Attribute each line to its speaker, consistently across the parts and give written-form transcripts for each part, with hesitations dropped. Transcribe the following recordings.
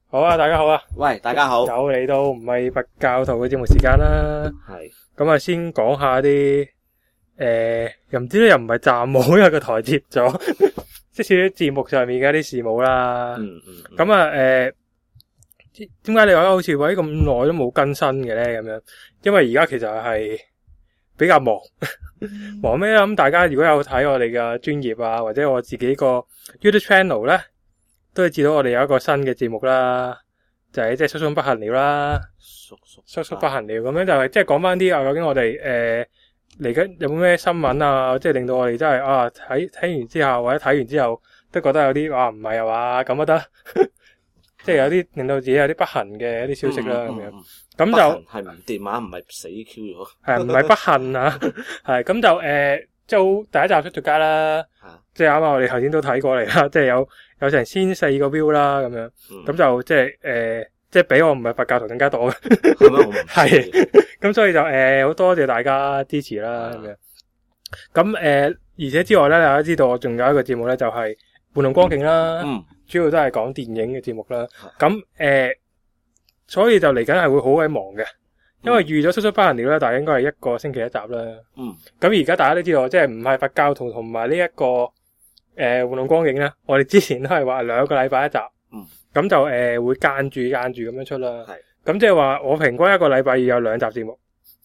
Speaker 1: 好啊，大家好啊！
Speaker 2: 喂，大家好，
Speaker 1: 又嚟到唔係佛教徒嘅節目時間啦。
Speaker 2: 係
Speaker 1: 咁啊，先講下啲又唔知咧，又唔係站務，因為個台接咗，即係少啲節目上面嘅一啲事務啦。咁啊，點解你話好似喂咁耐都冇更新嘅咧？咁樣，因為而家其實係比較忙，忙咩咧？咁大家如果有睇我哋嘅專頁啊，或者我自己個 YouTube channel 咧，都會知道我哋有一個新嘅節目啦，就係即係叔叔不閒聊啦，叔叔不閒聊咁樣就係即係講翻啲究竟我哋嚟緊有冇咩新聞啊，即係令到我哋真係睇完之後或者睇完之後都覺得有啲唔係啊嘛咁都得，即係有啲令到自己有啲不幸嘅一啲消息啦咁樣，咁就
Speaker 2: 係唔電話唔係死 Q 咗，
Speaker 1: 係唔係不幸啊？係咁就即係第一集出咗街啦，即係啱啱我哋頭先都睇過嚟啦，即係有成1400個 view 啦咁樣，咁就即係比我唔係佛教徒更加多嘅，係咁所以就好多謝大家支持啦咁樣。咁而且之外咧，大家知道我仲有一個節目咧，就係玩弄光景啦，主要都係講電影嘅節目啦。咁所以就嚟緊係會好鬼忙嘅，因為預咗叔叔不閒聊咧，但係應該係1個星期一集啦。咁而家大家都知道，即係唔係佛教徒同埋呢一個玩弄光景咧，我哋之前都係話2個禮拜一集。咁就會間住咁樣出啦。咁即係話我平均1個禮拜要有2集節目。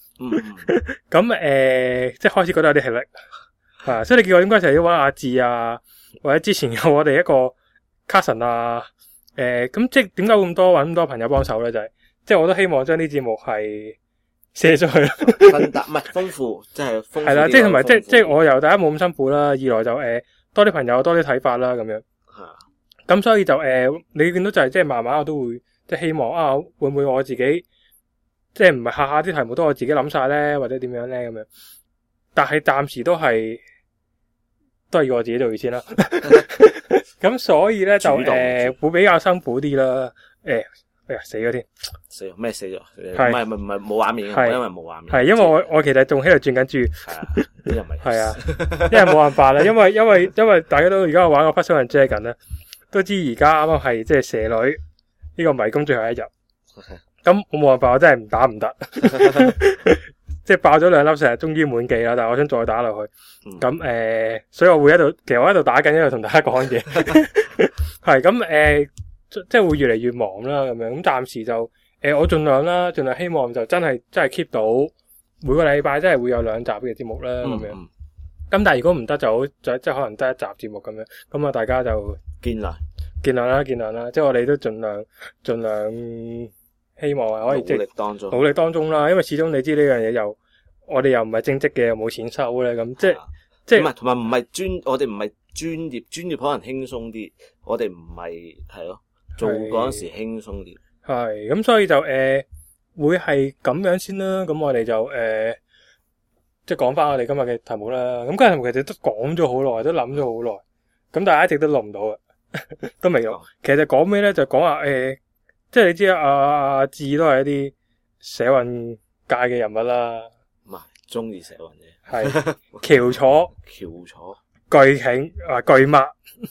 Speaker 1: 咁即係開始覺得有啲吃力。所以你見我應該成日要搵阿志啊，或者之前有我哋一個 Carson 啊。咁即係點解會搵咁多朋友幫手咧？就係即係我都希望將啲節目係寫出去啦。
Speaker 2: 分擔唔係豐富，即係豐富。係
Speaker 1: 啦，即係同埋即係我又第一冇咁辛苦啦，二來就多啲朋友多啲睇法啦咁樣。咁所以就你見到就係即係慢慢我都會即係希望會唔會我自己即係唔係下下啲題目都我自己諗晒咧，或者點樣咧咁樣，但係暫時都係要我自己做先啦。咁所以咧就會比較辛苦啲啦。死咗添，
Speaker 2: 死咗咩死咗？唔係冇畫面，因為冇畫面。
Speaker 1: 係因為我其實仲喺度轉緊珠。
Speaker 2: 呢又唔係。係
Speaker 1: 啊，因為冇辦法啦，因為大家都而家玩個 Puzzle & Dragons 咧。都知而家啱啱係即係蛇女呢個迷宮最後一日，咁我冇辦法，我真係唔打唔得，即係爆咗2粒石，終於滿記啦。但係我想再打落去，咁所以我會其實我喺度打緊，喺度同大家講嘢，係咁即係會越嚟越忙啦咁樣。咁暫時就我盡量希望就真係 keep 到每個禮拜真係會有2集嘅節目啦咁樣。咁但係如果唔得就即係可能得1集節目咁樣，咁啊大家就見諒啦，即係我哋都盡量希望可以即係努力當中啦，因為始終你知呢樣嘢我哋又唔係正職嘅，又冇錢收咧，咁即係唔係同埋唔係我哋唔係專業可能輕鬆啲，我哋唔係係咯做嗰陣時輕鬆啲，係咁所以就會係咁樣先啦。咁我哋就即係講翻我哋今日嘅題目啦。咁今日題目其實都講咗好耐，都諗咗好耐，咁但係一直都錄唔到啊，都未錄。其實講咩咧？就講下即係你知阿志都係一啲社運界嘅人物啦，唔係中意社運嘅，係翹楚巨慶巨擘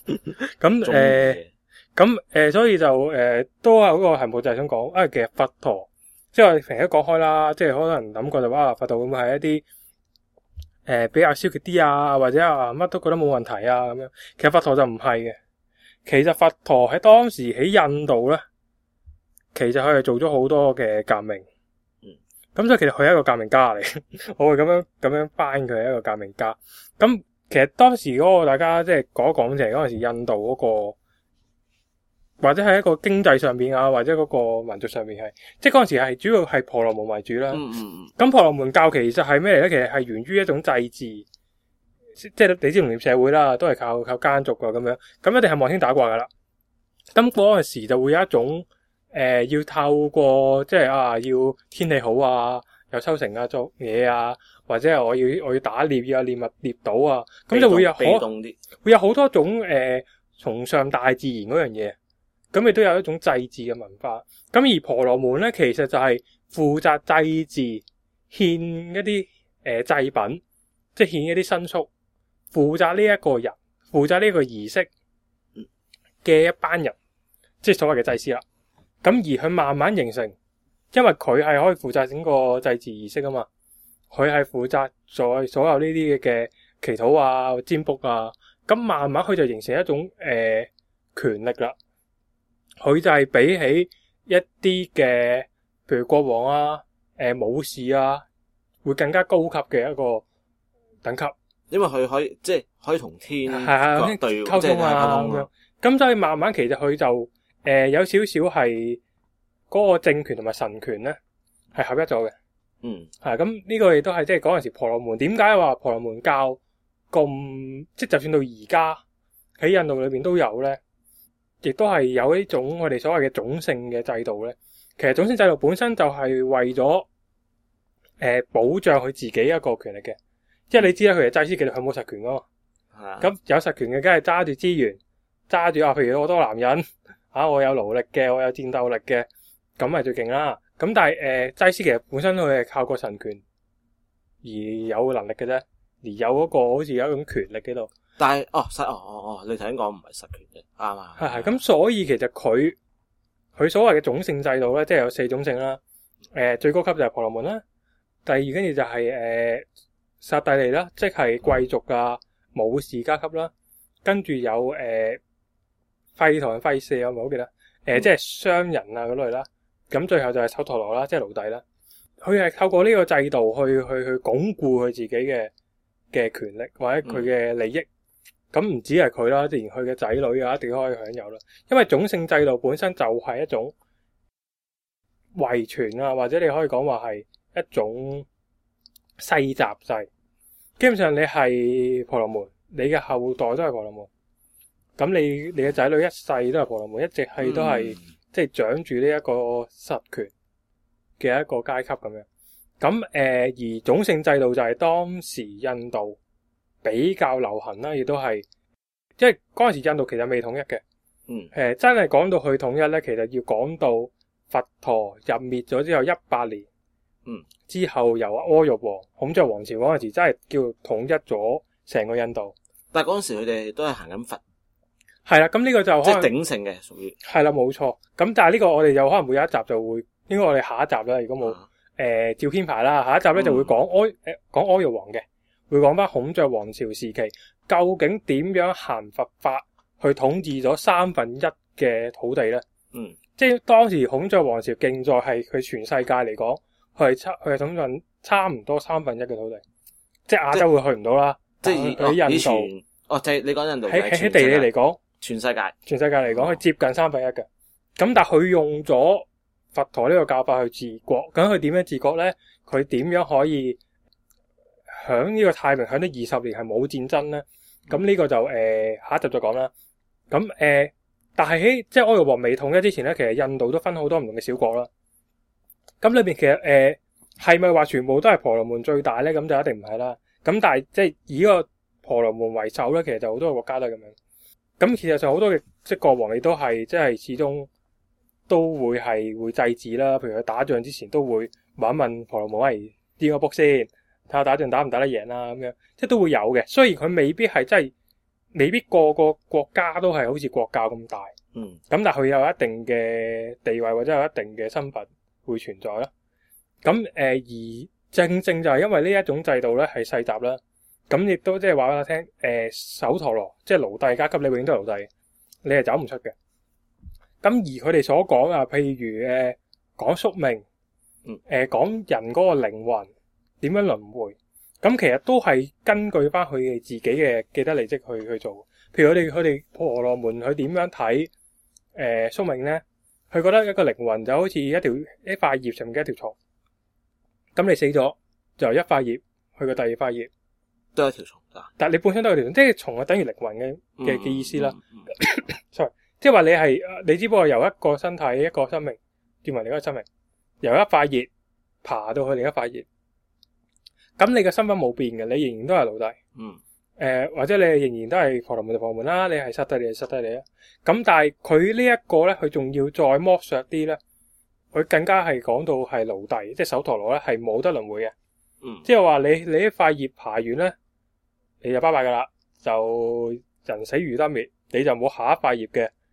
Speaker 1: 咁所以就都係嗰個題目就係想講其實佛陀，即係我哋平時都講開啦，即係可能諗過就話佛陀會唔會係一啲比較消極啲啊，或者乜都覺得冇問題啊咁樣。其實佛陀就唔係嘅。其實佛陀喺當時喺印度咧，其實佢係做咗好多嘅革命。咁所以其實佢係一個革命家嚟，我會咁樣翻佢係一個革命家。咁其實當時嗰個大家即係講一講就係嗰陣時印度嗰個，或者係一個經濟上面啊，或者嗰個民族上面係，即係嗰陣時係主要係婆羅門為主啦。咁婆羅門教其實係咩嚟咧？其實係源於一種祭祀，即係你知農業社會啦，都係靠耕族噶咁樣，咁一定係望天打卦噶啦。咁嗰陣時就會有一種要透過即係要天氣好啊，有收成啊，做嘢啊，或者係我要打獵啊，獵物獵到啊，咁就會有好多種崇尚大自然嗰樣嘢。咁亦都有一種祭祀嘅文化。咁而婆羅門咧，其實就係負責祭祀，獻一啲祭品，即係獻一啲牲畜，負責呢一個人，負責呢個儀式嘅一班人，即係所謂嘅祭司啦。 咁而佢慢慢形成，因為佢係可以負責整個祭祀儀式啊嘛，佢係負責在所有呢啲嘅祈禱啊、占卜啊，咁慢慢佢就形成一種權力啦。佢就係比起一啲嘅，譬如國王啊、武士啊，會更加高級嘅一個等級。
Speaker 2: 因為佢可以即係可以同天對
Speaker 1: 溝通啊咁樣。咁所以慢慢其實佢就有少少係嗰個政權同埋神權咧係合一咗嘅。係咁呢個亦都係即係嗰陣時婆羅門點解話婆羅門教咁，即係就算到而家喺印度裏邊都有咧，亦都係有呢種我哋所謂嘅種姓嘅制度咧。其實種姓制度本身就係為咗保障佢自己一個權力嘅，即係你知啦，佢係祭司，其實佢冇實權噶嘛。咁有實權嘅，梗係揸住資源，揸住譬如好多男人我有勞力嘅，我有戰鬥力嘅，咁係最勁啦。咁但係祭司其實本身佢係靠個神權而有能力嘅啫，而有嗰個好似有一種權力喺度。
Speaker 2: 但係你頭先講唔係實權嘅，啱啊。
Speaker 1: 係咁，所以其實佢所謂嘅種姓制度咧，即係有4種姓啦。最高級就係婆羅門啦，第二跟住就係剎帝利啦，即係貴族啊、武士階級啦，跟住有吠陀、吠舍，我唔係好記得，即係商人啊嗰類啦。咁最後就係首陀羅啦，即係奴隸啦。佢係透過呢個制度去鞏固佢自己嘅權力或者佢嘅利益。咁唔止係佢啦，連佢嘅仔女啊，一定可以享有啦。因為種姓制度本身就係一種遺傳啊，或者你可以講話係一種世襲制。基本上你係婆羅門，你嘅後代都係婆羅門。咁你嘅仔女一世都係婆羅門，一直係都係即係掌住呢一個實權嘅一個階級咁樣。咁而種姓制度就係當時印度比較流行啦，亦都係，即係嗰陣時印度其實未統一嘅。真係講到去統一咧，其實要講到佛陀入滅咗之後100年。之後由阿育王孔雀王朝嗰陣時，真係叫統一咗成個印度。
Speaker 2: 但係嗰陣時佢哋都係行緊佛。
Speaker 1: 係啦，咁呢個就可能
Speaker 2: 即係鼎盛嘅，屬於
Speaker 1: 係啦，冇錯。咁但係呢個我哋有可能會有一集就會，應該我哋下一集啦，如果冇照編排啦，下一集咧就會講阿育王嘅，會講翻孔雀王朝時期究竟點樣行佛法去統治咗1/3嘅土地咧。即係當時孔雀王朝競在係佢全世界嚟講，佢係統治差唔多1/3嘅土地，即係亞洲會去唔到啦。即係喺印度，
Speaker 2: 就係你講印度
Speaker 1: 喺地理嚟講，
Speaker 2: 全世界
Speaker 1: 嚟講，佢接近1/3嘅。咁但係佢用咗佛陀呢個教法去治國，咁佢點樣治國咧？佢點樣可以響呢個太平響咗20年係冇戰爭咧？咁呢個就下一集再講啦。咁但係喺即係阿育王未統一之前咧，其實印度都分好多唔同嘅小國啦。咁裏邊其實係咪話全部都係婆羅門最大咧？咁就一定唔係啦。咁但係即係以個婆羅門為首咧，其實就好多個國家都係咁樣。咁其實上好多嘅即係國王，亦都係即係始終都會祭祀啦。譬如佢打仗之前都會問一問婆羅門，喂，掂個卜先，睇下打仗打唔打得贏啦咁樣，即係都會有嘅。雖然佢未必係真係。未必個個國家都係好似國教咁大，咁但係佢有一定嘅地位或者有一定嘅身份會存在啦。咁而正正就係因為呢一種制度咧係世襲啦，咁亦都即係話俾我聽，首陀羅即係奴隸階級，你永遠都係奴隸，你係走唔出嘅。咁而佢哋所講啊，譬如講宿命，講人嗰個靈魂點樣輪迴。咁其實都係根據翻佢哋自己嘅既得利益去做。譬如佢哋婆羅門佢點樣睇宿命咧？佢覺得一個靈魂就好似一塊葉上面嘅一條蟲。咁你死咗就由一塊葉去個第二塊葉，
Speaker 2: 都係一條蟲㗎。
Speaker 1: 但係你本身都係條蟲，即係蟲係等於靈魂嘅意思啦。sorry， 即係話你只不過由一個身體一個生命轉為另一個生命，由一塊葉爬到去另一塊葉。咁你嘅身份冇變嘅，你仍然都係奴隸，或者你仍然都係婆羅門就婆羅門啦，你係剎帝利就剎帝利啦。咁但係佢呢一個咧，佢仲要再剝削啲咧，佢更加係講到係奴隸，即係首陀羅咧係冇得輪迴嘅，即係話你一塊葉爬完咧，你就拜拜噶啦，就人死如燈滅，你就冇下一塊葉嘅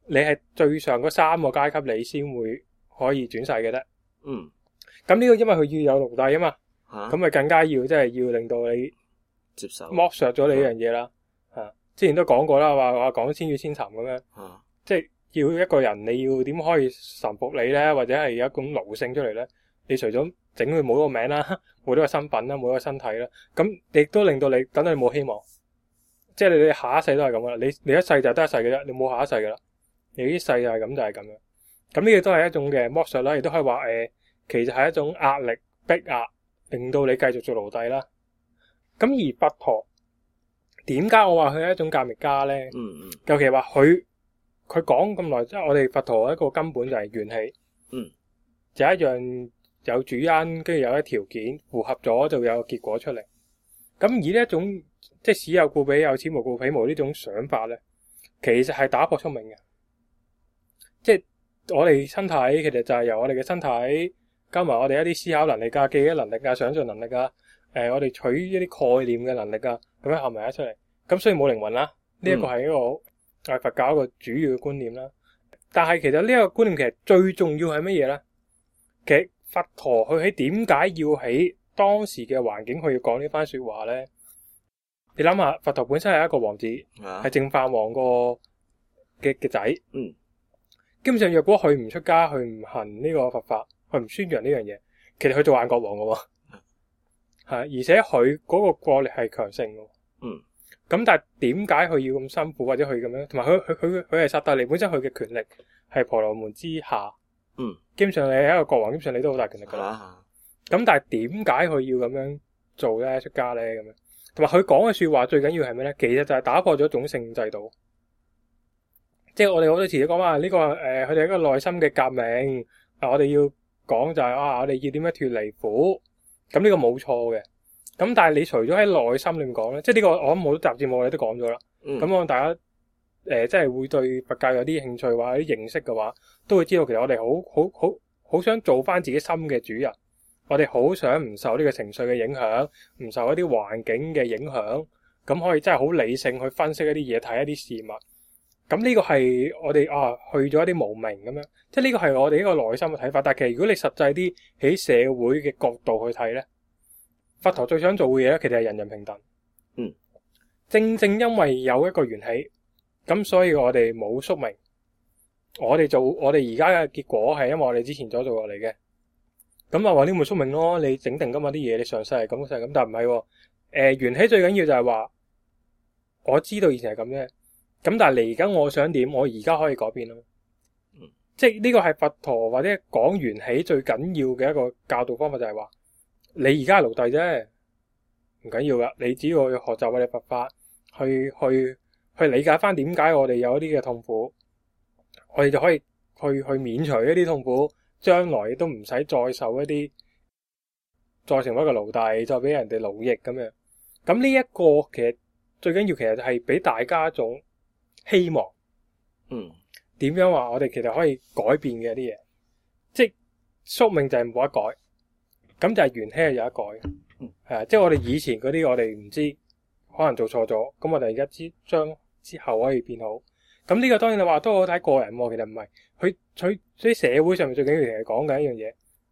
Speaker 1: 你係最上嗰3個階級，你先會可以轉世嘅啫。
Speaker 2: 嗯。
Speaker 1: 咁呢個因為佢要有奴隸啊嘛，咁咪
Speaker 2: 嚇
Speaker 1: 更加要即係要令到你
Speaker 2: 接受
Speaker 1: 剝削咗你呢樣嘢啦。之前都講過啦，話講千與千尋咁樣，
Speaker 2: 嚇
Speaker 1: 即係要一個人你要點可以臣服你咧，或者係有一種奴性出嚟咧？你除咗整佢冇個名啦，冇咗個身份啦，冇咗個身體啦，咁亦都令到你等到你冇希望，即係你下一世都係咁噶啦。你一世就得一世嘅啫，你冇下一世噶啦。你呢世就係咁就係咁樣。咁呢個都係一種嘅剝削啦，亦都可以話其實係一種壓力逼壓，令到你繼續做奴隸啦。咁而佛陀點解我話佢係一種革命家咧？尤其話佢講咁耐，即係我哋佛陀一個根本就係緣起，就一樣有主因，跟住有一條件符合咗就有個結果出嚟。咁以呢一種即係使有故彼有，此無故彼無呢種想法咧，其實係打破宿命嘅。即係我哋身體其實就係由我哋嘅身體加埋我哋一啲思考能力啊、記憶能力啊、想像能力啊、我哋取一啲概念嘅能力啊，咁樣合埋一出嚟。咁所以冇靈魂啦。呢一個係一個佛教一個主要嘅觀念啦。但係其實呢一個觀念其實最重要係乜嘢咧？其實佛陀佢喺點解要喺當時嘅環境佢要講呢番說話咧？你諗下，佛陀本身係一個王子，係淨飯王個嘅仔。基本上若果佢唔出家，佢唔行呢個佛法，佢唔宣揚呢樣嘢，其實佢做萬國王嘅。係，而且佢嗰個國力係強盛嘅。咁但係點解佢要咁辛苦，或者佢咁樣？同埋佢係剎帝利，本身佢嘅權力係婆羅門之下。基本上你係一個國王，基本上你都好大權力噶啦。咁但係點解佢要咁樣做咧？出家咧咁樣，同埋佢講嘅說話最緊要係咩咧？其實就係打破咗種姓制度。即係我哋好多時都講話呢個佢哋一個內心嘅革命。我哋要講就係我哋要點樣脫離苦。咁呢個冇錯嘅。咁但係你除咗喺內心裏面講咧，即係呢個我諗好多集節目我哋都講咗啦。咁我大家即係會對佛教有啲興趣或者啲認識嘅話，都會知道其實我哋好想做翻自己心嘅主人。我哋好想唔受呢個情緒嘅影響，唔受一啲環境嘅影響，咁可以真係好理性去分析一啲嘢，睇一啲事物。咁呢個係我哋去咗一啲無明咁樣，即係呢個係我哋一個內心嘅睇法。但係其實如果你實際啲喺社會嘅角度去睇咧，佛陀最想做嘅嘢咧，其實係人人平等。正正因為有一個緣起，咁所以我哋冇宿命。我哋而家嘅結果係因為我哋之前所做落嚟嘅。咁話呢個咪宿命咯，你整定噶嘛啲嘢，你上世係咁，咁，但係唔係。緣起最緊要就係話，我知道以前係咁啫。咁但係嚟緊我想點，我而家可以改變咯。即係呢個係佛陀或者講緣起最緊要嘅一個教導方法，就係話你而家係奴隸啫，唔緊要噶。你只要去學習我哋佛法，去理解翻點解我哋有一啲嘅痛苦，我哋就可以去免除一啲痛苦，將來都唔使再受一啲，再成為一個奴隸，再俾人哋奴役咁樣。咁呢一個其實最緊要，其實係俾大家一種希望。點樣話我哋其實可以改變嘅啲嘢，即係宿命就係冇得改，咁就係緣起係有得改嘅。係啊，即係我哋以前嗰啲我哋唔知，可能做錯咗，咁我哋而家將之後可以變好。咁呢個當然你話都好睇個人喎，其實唔係。佢喺社會上面最緊要係講緊一樣嘢，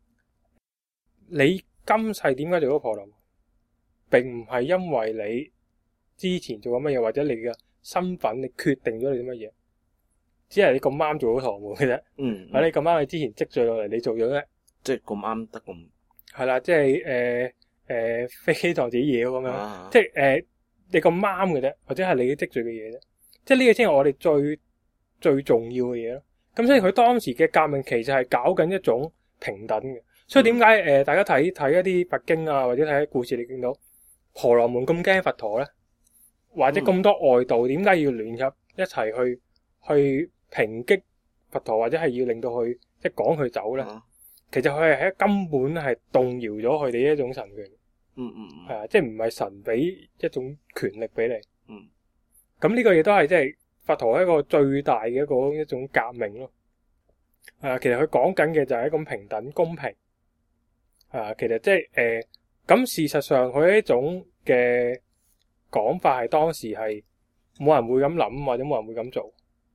Speaker 1: 你今世點解做咗婆羅門，並唔係因為你之前做咗乜嘢，或者你嘅身份你決定咗你啲乜嘢，只係你咁啱做咗婆羅門嘅啫。或者你咁啱你之前積聚落嚟，你做咗啫。
Speaker 2: 即係咁啱得咁。
Speaker 1: 係啦，即係飛機撞自己嘢咁樣，即係你咁啱嘅啫，或者係你積聚嘅嘢啫。即係呢個先係我哋最重要嘅嘢咯。咁所以佢當時嘅革命其實係搞緊一種平等嘅。所以點解大家睇一啲佛經啊，或者睇故事，你見到婆羅門咁驚佛陀咧，或者咁多外道點解要聯合一齊去抨擊佛陀，或者係要令到佢即係趕佢走咧？其實佢係根本係動搖咗佢哋一種神權。係啊，即係唔係神俾一種權力俾你。咁呢個亦都係即係佛陀一個最大嘅一種革命咯。其實佢講緊嘅就係一種平等公平。其實即係咁事實上佢呢種嘅講法係當時係冇人會咁諗，或者冇人會咁做。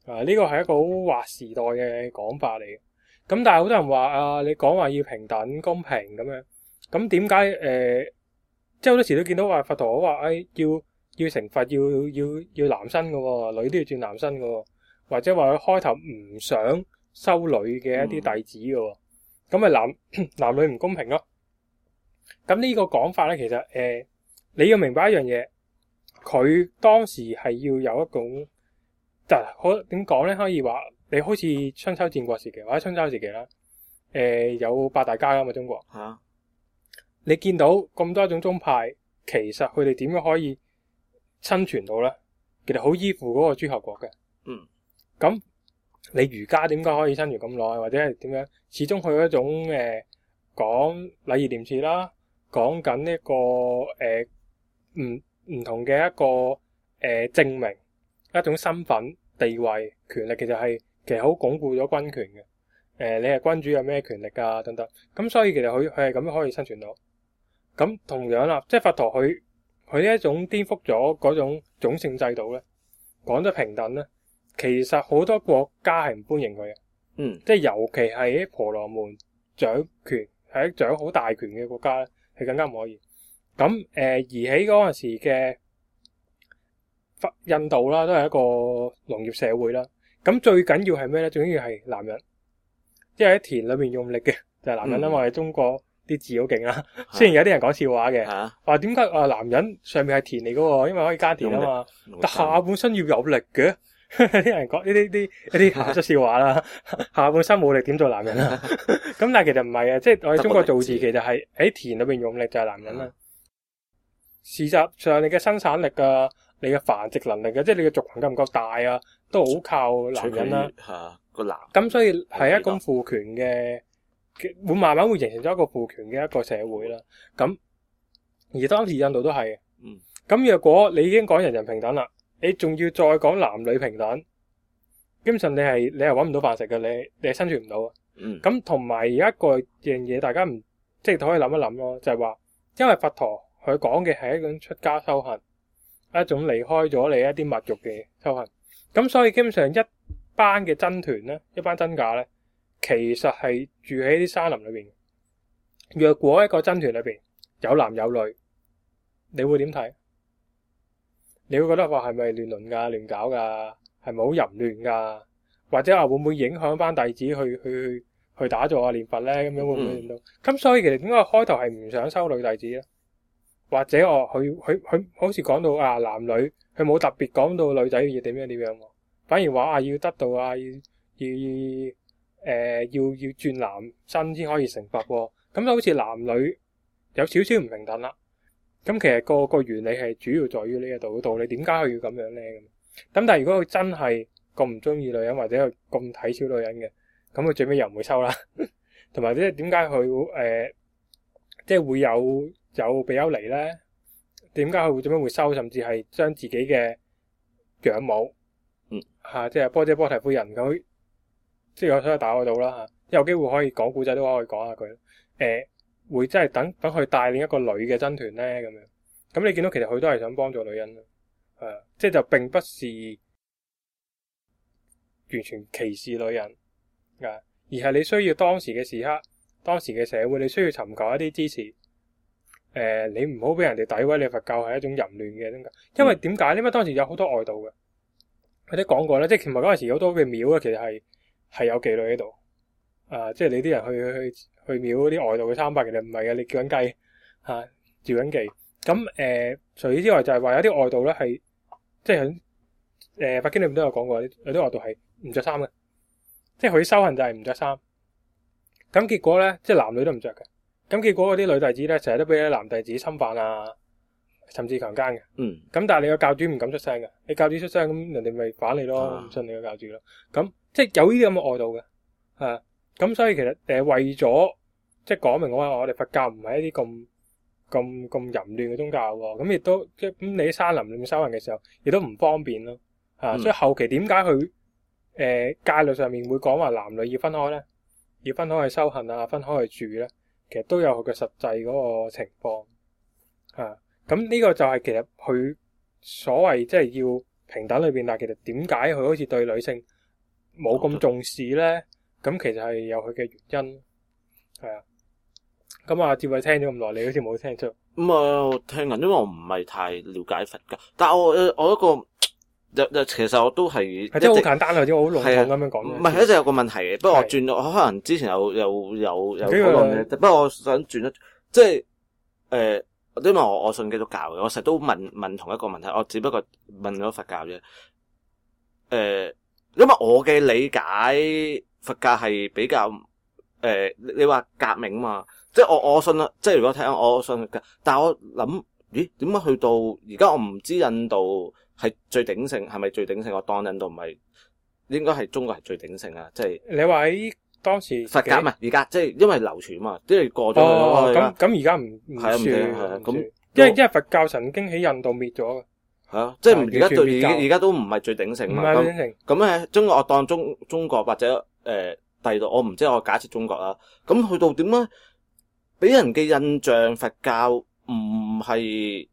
Speaker 1: 呢個係一個好劃時代嘅講法嚟嘅。咁但係好多人話啊，你講話要平等公平咁樣，咁點解即係好多時都見到話佛陀話要成佛要男身嘅喎，女都要轉男身嘅喎，或者話佢開頭唔想修女嘅一啲弟子嘅喎，咁咪男女唔公平咯。咁呢個講法咧，其實你要明白一樣嘢，佢當時係要有一種，可點講咧？可以話你好似春秋戰國時期或者春秋時期啦，有八大家㗎嘛中國。
Speaker 2: 嚇！
Speaker 1: 你見到咁多種宗派，其實佢哋點樣可以生存到咧？其實好依附嗰個諸侯國嘅。
Speaker 2: 嗯。咁
Speaker 1: 你儒家點解可以生存咁耐，或者係點樣？始終佢一種講禮義廉恥啦，講緊呢個唔同嘅一個證明一種身份地位權力，其實好鞏固咗軍權嘅。你係君主有咩權力啊？等等。咁所以其實佢係咁樣可以生存到。咁同樣啦，即係佛陀佢呢一種顛覆咗嗰種種姓制度咧，講得平等咧，其實好多國家係唔歡迎佢嘅。即係尤其係喺婆羅門掌權係掌好大權嘅國家咧，係更加唔可以。咁而喺嗰陣時嘅印度啦，都係一個農業社會啦。咁最緊要係咩咧？最緊要係男人，即係喺田裏面用力嘅就係男人啦。我哋中國啲字好勁啦，雖然有啲人講笑話嘅，話點解男人上面係田嚟噶，因為可以耕田啊嘛，但下半身要有力嘅。啲人講呢啲鹹濕笑話啦，下半身冇力點做男人啊？咁但係其實唔係啊，即係我哋中國造字其實係喺田裏邊用力就係男人啦。事實上你嘅生產力啊，你嘅繁殖能力啊，即係你嘅族群夠唔夠大啊，都好靠男人啦。
Speaker 2: 個男。咁
Speaker 1: 所以係一種父權嘅，會慢慢會形成咗一個父權嘅一個社會啦。咁而當時印度都係。咁若果你已經講人人平等啦，你仲要再講男女平等，基本上你係搵唔到飯食嘅，你係生存唔到啊。咁同埋而家一個樣嘢，大家唔即係可以諗一諗咯，就係話，因為佛陀佢講嘅係一種出家修行，一種離開咗你一啲物欲嘅修行。咁所以基本上一班嘅僧團咧，一班僧架咧，其實係住喺啲山林裏邊。若果一個僧團裏邊有男有女，你會點睇？你會覺得話係咪亂倫噶、亂搞噶，係咪好淫亂噶？或者話會唔會影響班弟子去打坐啊、念佛咧？咁樣會唔會令到？咁所以其實點解開頭係唔想收女弟子咧？或者佢好似講到啊男女，佢冇特別講到女仔要點樣，反而話要得到啊要轉男身先可以成佛喎。咁就好似男女有少少唔平等啦。咁其實個原理係主要在於呢一度道理，點解佢要咁樣咧？咁但係如果佢真係咁唔中意女人，或者佢咁睇小女人嘅，咁佢最尾又唔會收啦。同埋即係點解佢即係會有比丘尼咧？點解佢會最尾會收？甚至係將自己嘅養母，即係波闍波提夫人佢，即係有所謂大愛道啦嚇。有機會可以講古仔都可以講下佢。會真係等佢帶領一個女嘅僧團咧咁樣，咁你見到其實佢都係想幫助女人，即係就並不是完全歧視女人，而係你需要當時嘅時刻、當時嘅社會，你需要尋求一啲支持。你唔好俾人哋詆毀你佛教係一種淫亂嘅宗教，因為點解？因為當時有好多外道嘅，佢都講過咧，即係其實嗰陣時好多嘅廟咧，其實係有妓女喺度，即係你啲人去廟嗰啲外道嘅參拜，其實唔係嘅，你叫緊雞召緊妓。咁除此之外就係話有啲外道咧係即係喺佛經裏面都有講過，有啲外道係唔着衫嘅，即係佢修行就係唔着衫。咁結果咧，即係男女都唔着嘅。咁結果嗰啲女弟子咧，成日都俾啲男弟子侵犯啊，甚至強姦嘅。咁但係你個教主唔敢出聲嘅，你教主出聲咁人哋咪反你咯，唔信你個教主咯。咁即係有呢啲咁嘅外道嘅，咁所以其實為咗即係講明我哋佛教唔係一啲咁淫亂嘅宗教喎，咁亦都即係咁你喺山林裏面修行嘅時候，亦都唔方便咯，所以後期點解佢戒律上面會講話男女要分開咧？要分開去修行啊，分開去住咧，其實都有佢嘅實際嗰個情況，咁呢個就係其實佢所謂即係要平等裏邊，但係其實點解佢好似對女性冇咁重視咧，咁其實係有佢嘅原因，係啊。咁啊，志偉聽咗咁耐，你好似冇聽出。
Speaker 2: 我聽緊，因為我唔係太了解佛教，但係我一個其實我都係
Speaker 1: 即係好簡單或者好籠統咁樣講。
Speaker 2: 唔係，一直有個問題嘅，不過我轉咗，我可能之前有討論嘅，不過我想轉咗，即係因為我信基督教嘅，我成日都問同一個問題，我只不過問咗佛教啫。因為我嘅理解佛教係比較你話革命嘛，即係我信啦，即係如果聽我信佛教，但係我諗，咦，點解去到而家我唔知印度係最鼎盛，係咪最鼎盛？我當印度唔係，應該係中國係最鼎盛啊！即係
Speaker 1: 你話喺當時
Speaker 2: 佛教唔係而家，即係因為流傳嘛，即係過咗去啦。
Speaker 1: 咁而家唔算
Speaker 2: 咁，
Speaker 1: 因為佛教曾經喺印度滅咗嘅。
Speaker 2: 係啊，即係而家都唔係最鼎盛嘛。
Speaker 1: 唔係最鼎盛。
Speaker 2: 咁喺中國，我當中國或者第二度，我唔知，我假設中國啦。咁去到點咧？俾人嘅印象，佛教唔係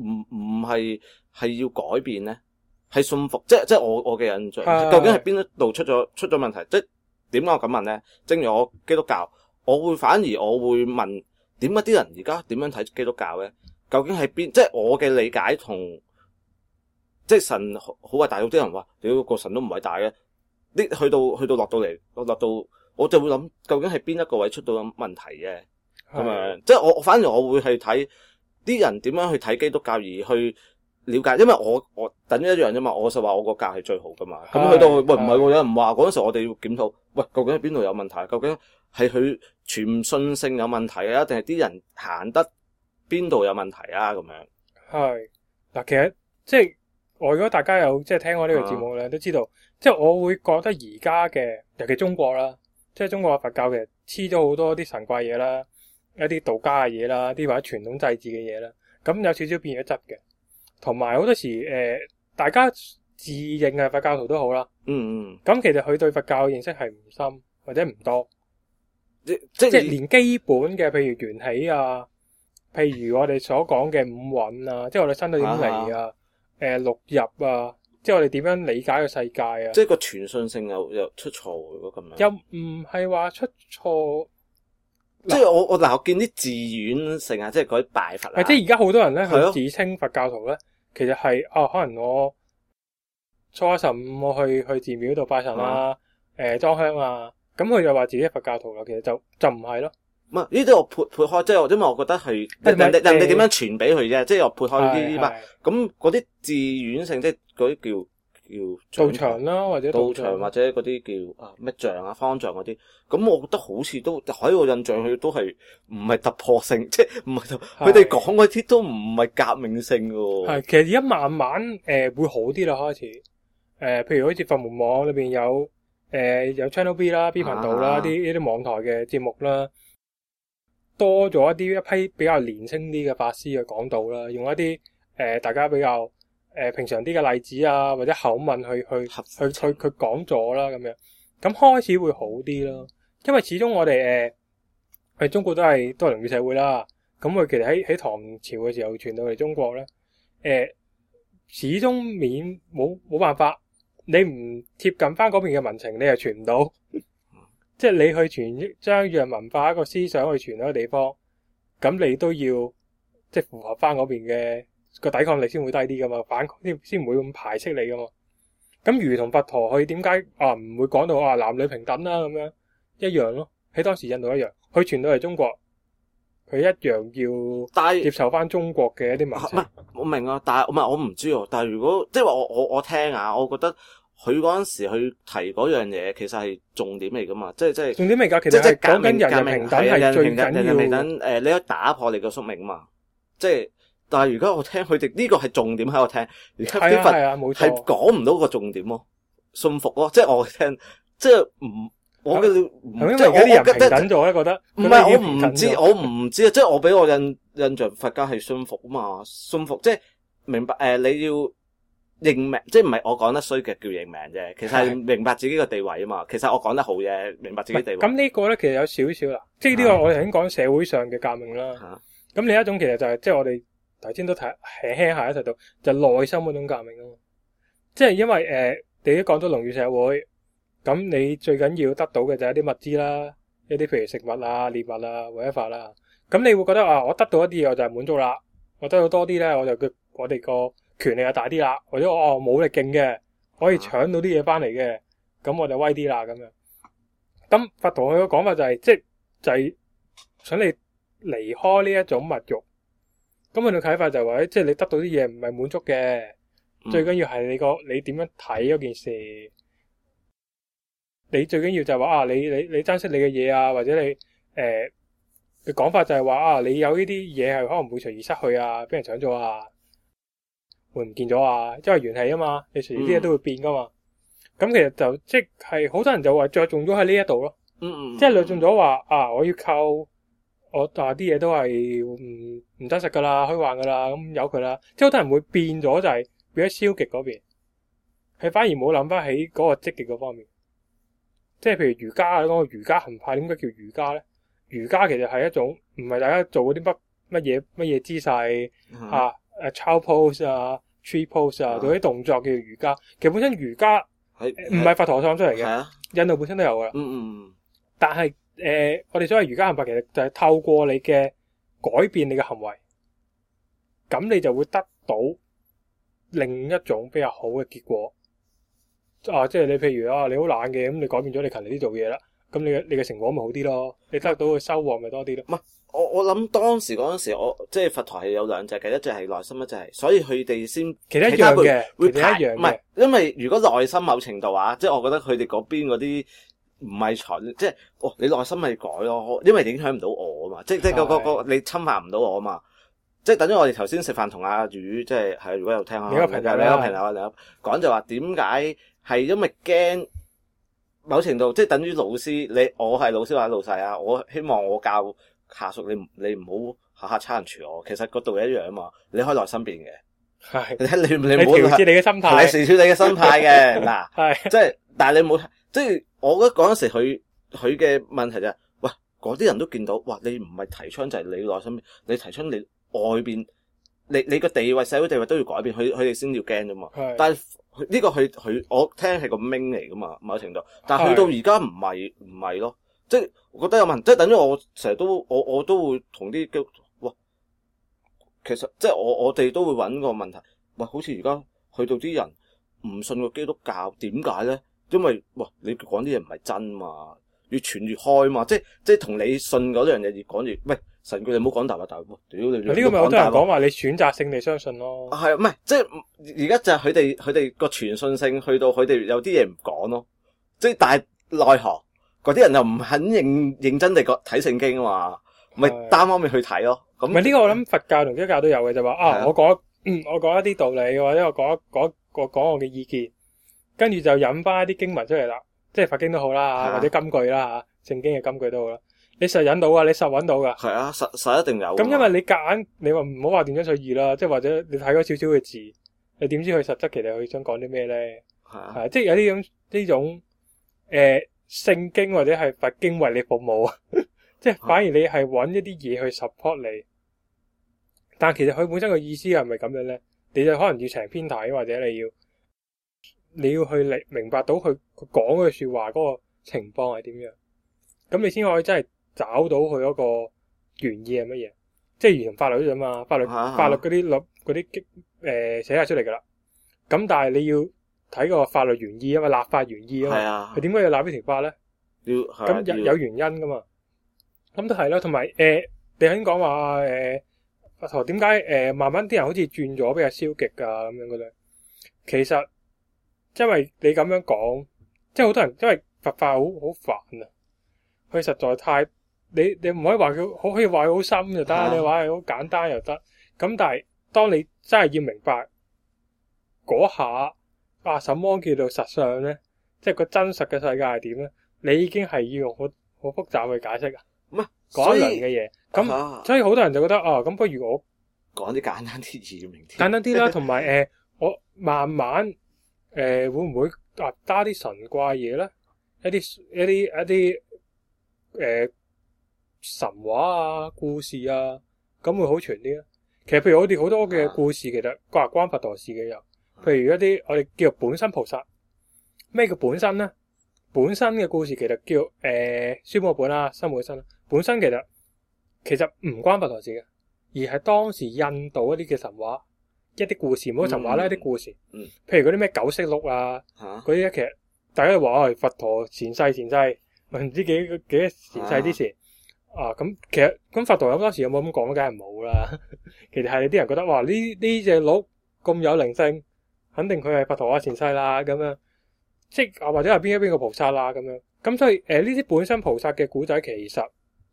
Speaker 2: 要改變咧，係信服，即係我嘅印象，究竟係邊一度出咗問題？即係點解我咁問咧？正如我基督教，反而我會問，點解啲人而家點樣睇基督教咧？究竟係邊？即係我嘅理解同，即係神好偉大，有啲人話，屌個神都唔偉大嘅，去到落到，我就會諗，究竟係邊一個位出到問題嘅？咁樣，即係反而我會係睇啲人點樣去睇基督教而去了解，因為我等於一樣啫嘛，我就話我個教係最好噶嘛。咁去到喂唔係，有人話嗰陣時我哋要檢討，喂究竟喺邊度有問題？究竟係佢傳信性有問題啊，定係啲人行得邊度有問題啊？咁樣
Speaker 1: 係嗱，其實即係如果大家有即係聽我呢個節目咧，都知道，即係我會覺得而家嘅，尤其中國啦，即係中國嘅佛教嘅黐咗好多啲神怪嘢啦。一啲道家嘅嘢啦，啲或者傳統祭祀嘅嘢啦，咁有少少變咗質嘅，同埋好多時大家自認係佛教徒都好啦，咁其實佢對佛教嘅認識係唔深或者唔多，即係連基本嘅，譬如緣起啊，譬如我哋所講嘅五蘊啊，即係我哋身體點嚟啊，六入啊，即係我哋點樣理解個世界啊，
Speaker 2: 即係個傳信性又出錯喎，咁樣
Speaker 1: 又唔係話出錯。
Speaker 2: 即係我見啲寺院成啊，即係嗰啲拜佛啊。
Speaker 1: 即係而家好多人咧，佢自稱佛教徒咧，其實係可能我初一十五我去寺廟度拜神啦，裝香啊，咁佢就話自己係佛教徒啦。其實就唔係咯。唔係呢啲我撥開，即係因為我覺得係人哋點樣傳俾佢啫，即係我撥開呢啲咁嗰啲寺院性，即係嗰啲叫道場啦，或者道場或者嗰啲叫咩像啊、方丈嗰啲，咁我覺得好似都喺我印象佢都係唔係突破性，即係唔係佢哋講嗰啲都唔係革命性嘅。係其實而家慢慢會好啲啦，開始譬如好似佛門網裏邊有Channel B 啦、B 頻道啦，呢啲網台嘅節目啦，多咗一批比較年輕啲嘅法師去講道啦，用一啲大家比較平常啲嘅例子啊，或者口吻去講咗啦，咁樣咁開始會好啲咯。因為始終我哋中國都係農業社會啦，咁佢其實喺唐朝嘅時候傳到嚟中國咧，始終冇辦法，你唔貼近翻嗰邊嘅民情，你又傳唔到。即係你去將一樣文化一個思想去傳到個地方，咁你都要即係符合翻嗰邊嘅。個抵抗力先會低啲噶嘛，反先唔會咁排斥你噶嘛。咁如同佛陀佢點解唔會講到男女平等啦咁樣一樣咯？喺當時印度一樣，佢傳到嚟中國，佢一樣要接受翻中國嘅一啲文化。我明啊，但係我唔知喎。但係如果即係話我聽啊，我覺得佢嗰陣時佢提嗰樣嘢其實係重點嚟噶嘛，即係重點嚟㗎。其實係講緊人嘅平等係最緊要。人嘅平等你可以打破你個宿命嘛，即係。但係如果我聽佢哋呢個係重點喺度聽，而家啲佛係講唔到個重點咯，信服咯，即係我聽，即係我嘅即係我啲人平等咗咧，覺得唔係我唔知啊，即係我俾我印象佛教係信服啊嘛，信服即係明白你要認命，即係唔係我講得衰嘅叫認命啫，其實係明白自己嘅地位啊嘛，其實我講得好嘢，明白自己地位。咁呢個咧其實有少少啦，即係呢個我哋頭先講社會上嘅革命啦，咁另一種其實就係即係我哋。頭先都輕輕下一提到，就內心嗰種革命啊嘛，即係因為你都講咗農業社會， 咁你最緊要得到嘅就係一啲物資啦，一啲譬如食物啊、獵物啊、whatever啦。咁你會覺得我得到一啲嘢我就係滿足啦，我得到多啲咧我哋個權力就大啲啦，或者我武力勁嘅，可以搶到啲嘢翻嚟嘅，咁我就威啲啦咁樣。咁佛陀佢嘅講法就係就係想你離開呢一種物欲。咁佢嘅啟發就係話，即係你得到啲嘢唔係滿足嘅，最緊要係你點樣睇嗰件事。你最緊要就係話你珍惜你嘅嘢啊，或者你嘅講法就係話你有呢啲嘢係可能會隨而失去啊，俾人搶咗啊，會唔見咗啊，因為元氣啊嘛，你隨時啲嘢都會變噶嘛。咁其實就即係好多人就話着重咗喺呢一度咯，即係着重咗話我要靠我啲嘢都係唔真實噶啦，虛幻噶啦，咁由佢啦。即係好多人會變咗就係變咗消極嗰邊，係反而冇諗翻起嗰個積極嗰方面。即係譬如瑜伽講個瑜伽行派，點解叫瑜伽咧？瑜伽其實係一種唔係大家做嗰啲乜嘢姿勢child pose 啊 tree pose 啊，做啲動作叫瑜伽。其實本身瑜伽唔係佛陀創出嚟嘅，印度本身都有噶啦。但係我哋所謂瑜伽行派其實就係透過你嘅改變你嘅行為，咁你就會得到另一種比較好嘅結果。即係你譬如你好懶嘅，咁你改變咗你勤力啲做嘢啦，咁你嘅成果咪好啲咯，你得到嘅收穫咪多啲咯。
Speaker 2: 唔係，我諗當時嗰陣時，即係佛陀係有兩隻嘅，一隻係內心，一隻係，所以佢哋先
Speaker 1: 其他一樣嘅，
Speaker 2: 會
Speaker 1: 其他一樣嘅。
Speaker 2: 唔係，因為如果內心某程度即係我覺得佢哋嗰邊嗰啲唔係蠢，即係你內心咪改咯，因為影響唔到我啊嘛，即係個你侵犯唔到我啊嘛。即係等於我哋頭先食飯同阿宇，即係如果有聽下，
Speaker 1: 你個朋友
Speaker 2: 講就話點解係因為驚某程度，即係等於老師，我係老師或者老細啊，我希望我教下屬你唔好下差人處我，其實個道理一樣啊嘛，你可以內心變嘅，
Speaker 1: 係
Speaker 2: 你唔好
Speaker 1: 調節你嘅心態，
Speaker 2: 你調節你嘅心態嘅嗱，
Speaker 1: 係
Speaker 2: 即係但係你冇即係我覺得嗰陣時佢嘅問題就係，喂嗰啲人都見到，哇你唔係提倡就係你內心，你提倡你外邊，你個地位社會地位都要改變，佢哋先要驚啫嘛。但係呢個佢我聽係個名嚟噶嘛，某程度。但係去到而家唔係咯，即係我覺得有問題，即係等於我成日都我都會同啲哇，其實即係我哋都會揾個問題，喂，好似而家去到啲人唔信個基督教，點解咧？因為哇，你講啲嘢唔係真嘛，越傳越開嘛，即係同你信嗰樣嘢越講越喂。神叫你唔好講大話，屌你！呢
Speaker 1: 個咪好多人講話你選擇性地相信咯。
Speaker 2: 係唔係？即係而家就係佢哋個傳信性去到佢哋有啲嘢唔講咯。即係但係奈何嗰啲人又唔肯認真地睇聖經啊嘛，咪單方面去睇咯。咁
Speaker 1: 咪呢個我諗佛教同基督教都有嘅，就話我講一啲道理，或者我講我嘅意見，跟住就引翻一啲經文出嚟啦，即係佛經都好啦，或者金句啦嚇，聖經嘅金句都好啦。你實引到啊，你實揾到噶。係
Speaker 2: 啊，實一定有。咁
Speaker 1: 因為你夾硬，你話唔好話斷章取義啦，即係或者你睇咗少少嘅字，你點知佢實質其實佢想講啲咩咧？係即係有呢種聖經或者係佛經為你服務啊，即係反而你係揾一啲嘢去 support 你。但其實佢本身嘅意思係咪咁樣咧？你就可能要成篇睇，或者你要去明白到佢講嘅說話嗰個情況係點樣，咁你先可以真係找到佢嗰個原意係乜嘢，即係如同法律啫嘛，法律嗰啲律寫晒出嚟噶啦。咁但係你要睇個法律原意啊嘛，立法原意啊嘛，佢點解要立呢條法咧？咁有原因噶嘛。咁都係啦，同埋你頭先講話佛陀點解慢慢啲人好似轉咗比較消極啊咁樣嘅咧？其實因為你咁樣講，即係好多人因為佛法好煩啊，佢實在太你唔可以話佢可以話佢好深就得，你話係好簡單又得。咁但係當你真係要明白嗰下什麼叫做實相咧，即係個真實嘅世界係點咧，你已經係要用好複雜去解釋啊。唔係講一輪嘅嘢，咁所以好多人就覺得咁不如我
Speaker 2: 講啲簡單啲易明啲，
Speaker 1: 簡單啲啦，同埋我慢慢會唔會加啲神怪嘢咧？一啲神話啊、故事啊，咁會好傳啲咧。其實譬如我哋好多嘅故事，其實關佛陀事嘅有。譬如一啲我哋叫做本身菩薩。咩叫本身咧？ 本身嘅故事其實叫書本本啦，新本身啦，本身其實唔關佛陀事嘅，而係當時印度一啲嘅神話，一啲故事，唔好神話啦，一啲故事，譬如嗰啲咩九色鹿啊，嗰啲其實大家都話佛陀前世，唔知幾多前世啲事啊，咁其實咁佛陀有當時有冇咁講？梗係冇啦。其實係啲人覺得哇，呢隻鹿咁有靈性，肯定佢係佛陀前世啦，咁樣，即係或者係邊個菩薩啦，咁樣。咁所以呢啲本身菩薩嘅古仔，其實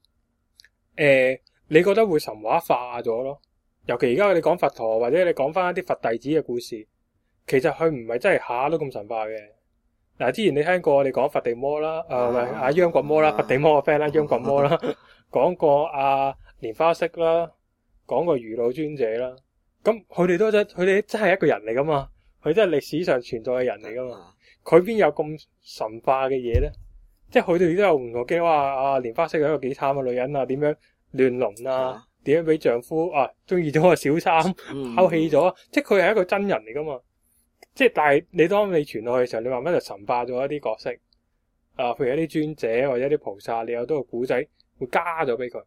Speaker 1: 你覺得會神話化咗咯？尤其而家我哋講佛陀，或者你講翻一啲佛弟子嘅故事，其實佢唔係真係下都咁神化嘅。嗱，之前你聽過我哋講佛地魔啦，阿央國魔啦，佛地魔個 friend 啦，央國魔啦，講過阿蓮花色啦，講過愚路尊者啦，咁佢哋真係一個人嚟噶嘛，佢真係歷史上存在嘅人嚟噶嘛，佢邊有咁神化嘅嘢咧？即係佢哋都有唔同嘅話，阿蓮花色係一個幾慘嘅女人啊，點樣亂倫啊，點樣俾丈夫中意咗個小三拋棄咗，即係佢係一個真人嚟噶嘛。即係，但係你當你傳落去嘅時候，你慢慢就神化咗一啲角色，譬如一啲尊者或者一啲菩薩，你有多個古仔會加咗俾佢。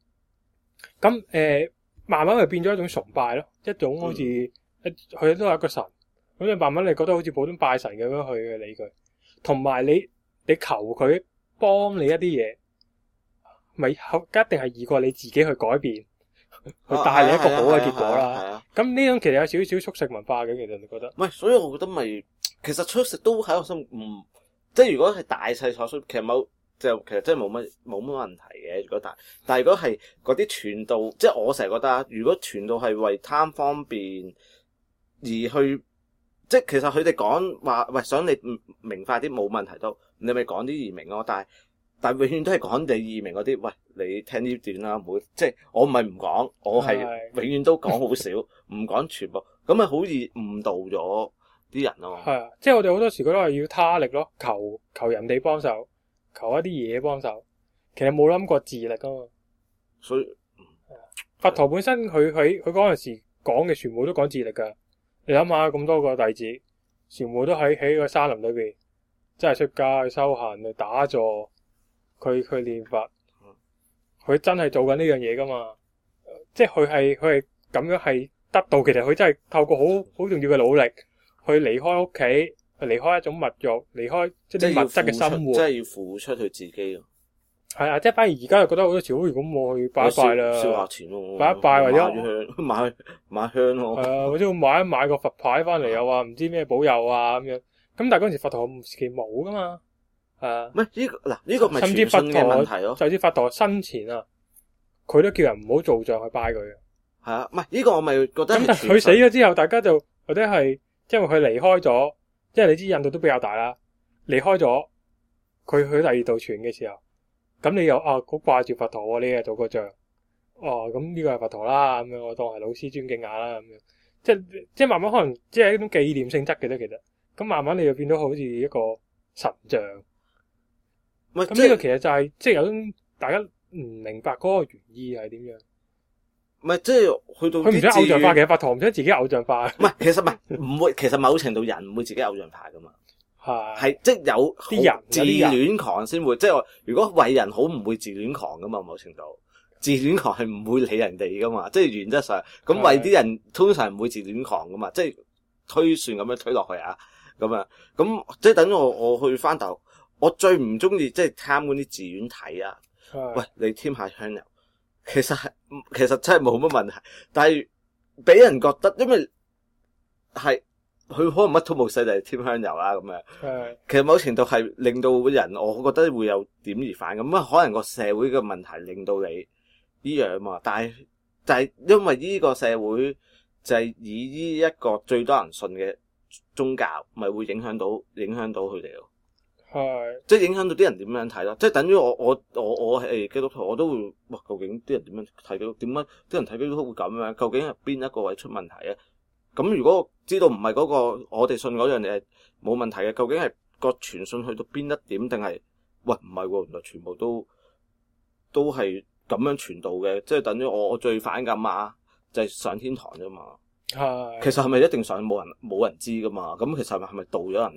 Speaker 1: 咁慢慢就變咗一種崇拜咯，一種好似佢都係一個神，咁你慢慢你覺得好似普通拜神咁樣去理佢，同埋你求佢幫你一啲嘢，咪一定係易過你自己去改變，去帶你一個好嘅結果啦。咁呢種其實有少少速食文化嘅，其實你覺得？唔係，
Speaker 2: 所以我覺得其實速食都喺我心，即係如果係大勢所趨，其實真係冇乜問題嘅。如果但係如果係嗰啲傳道，即係我成日覺得，如果傳道係為貪方便而去，即係其實佢哋講話喂，想你明快啲冇問題都，你咪講啲易明咯。但係永遠都係講你易明嗰啲，喂，你聽呢段啦，唔好即係我唔係唔講，我係永遠都講好少，唔講全部，咁咪好易誤導咗啲人咯。
Speaker 1: 係啊，即係我哋好多時覺得係要他力咯，求人哋幫手，求一啲嘢幫手，其實冇諗過自力噶嘛。
Speaker 2: 所以
Speaker 1: 佛陀本身佢嗰陣時講嘅全部都講自力噶。你諗下咁多個弟子，全部都喺個山林裏邊，真係出家去修行去打坐。佢練佛，佢真係做緊呢樣嘢噶嘛？即係佢係咁樣係得到，其實佢真係透過好重要嘅努力去離開屋企，離開一種物欲，離開即係啲物質嘅生活，
Speaker 2: 即係要付出佢自己咯。
Speaker 1: 係啊，即係反而而家又覺得好多時，好似咁我去拜一拜啦，
Speaker 2: 燒下錢咯，
Speaker 1: 拜一拜或者
Speaker 2: 買香咯，
Speaker 1: 或者買個佛牌翻嚟又話唔知咩保佑啊咁樣。咁但係嗰陣時佛陀其實冇噶嘛。唔
Speaker 2: 係呢個咪
Speaker 1: 甚至佛陀
Speaker 2: 嘅問題咯。
Speaker 1: 就似佛陀生前啊，佢都叫人唔好做像去拜佢嘅。
Speaker 2: 係啊，唔係呢個我咪覺得。咁
Speaker 1: 但係佢死咗之後，大家就或者係因為佢離開咗，因為你知印度都比較大啦，離開咗，佢去第二度傳嘅時候，咁你又好掛住佛陀，你又做個像，咁呢個係佛陀啦，咁樣我當係老師尊敬下啦，咁樣，即係慢慢可能即係一種紀念性質嘅啫，其實，咁慢慢你就變到好似一個神像。咁呢個其實就係即係有種大家唔明白嗰個原意係點樣？
Speaker 2: 唔係即係去到
Speaker 1: 佢唔想偶像化嘅佛陀，唔想自己偶像化。
Speaker 2: 唔係，其實唔會，其實某程度人唔會自己偶像化噶嘛。係即係有
Speaker 1: 啲人
Speaker 2: 自戀狂先會，即係如果為人好唔會自戀狂噶嘛。某程度自戀狂係唔會理人哋噶嘛。即係原則上咁為啲人通常唔會自戀狂噶嘛。即係推算咁樣推落去啊，咁即係等於我去翻大陸。我最唔中意即係參觀啲寺院睇啊！喂，你添下香油，其實真係冇乜問題，但係俾人覺得，因為係佢可能乜都冇使，就係添香油啦咁樣。其實某程度係令到人，我覺得會有點而反咁啊。可能個社會嘅問題令到你呢樣嘛，但係就係因為呢個社會就係以呢一個最多人信嘅宗教，咪會影響到佢哋咯。係，即係影響到啲人點樣睇咯，即係等於我係基督徒，我都會哇，究竟啲人點樣睇到？點解啲人睇基督徒會咁樣？究竟係邊一個位出問題啊？咁如果知道唔係嗰個我哋信嗰樣嘢冇問題嘅，究竟係個傳信去到邊一點，定係喂唔係喎？原來全部都係咁樣傳道嘅，即係等於我最反感啊，就係上天堂啫嘛。係，其實係咪一定上冇人知噶嘛？咁其實係咪導咗人咧？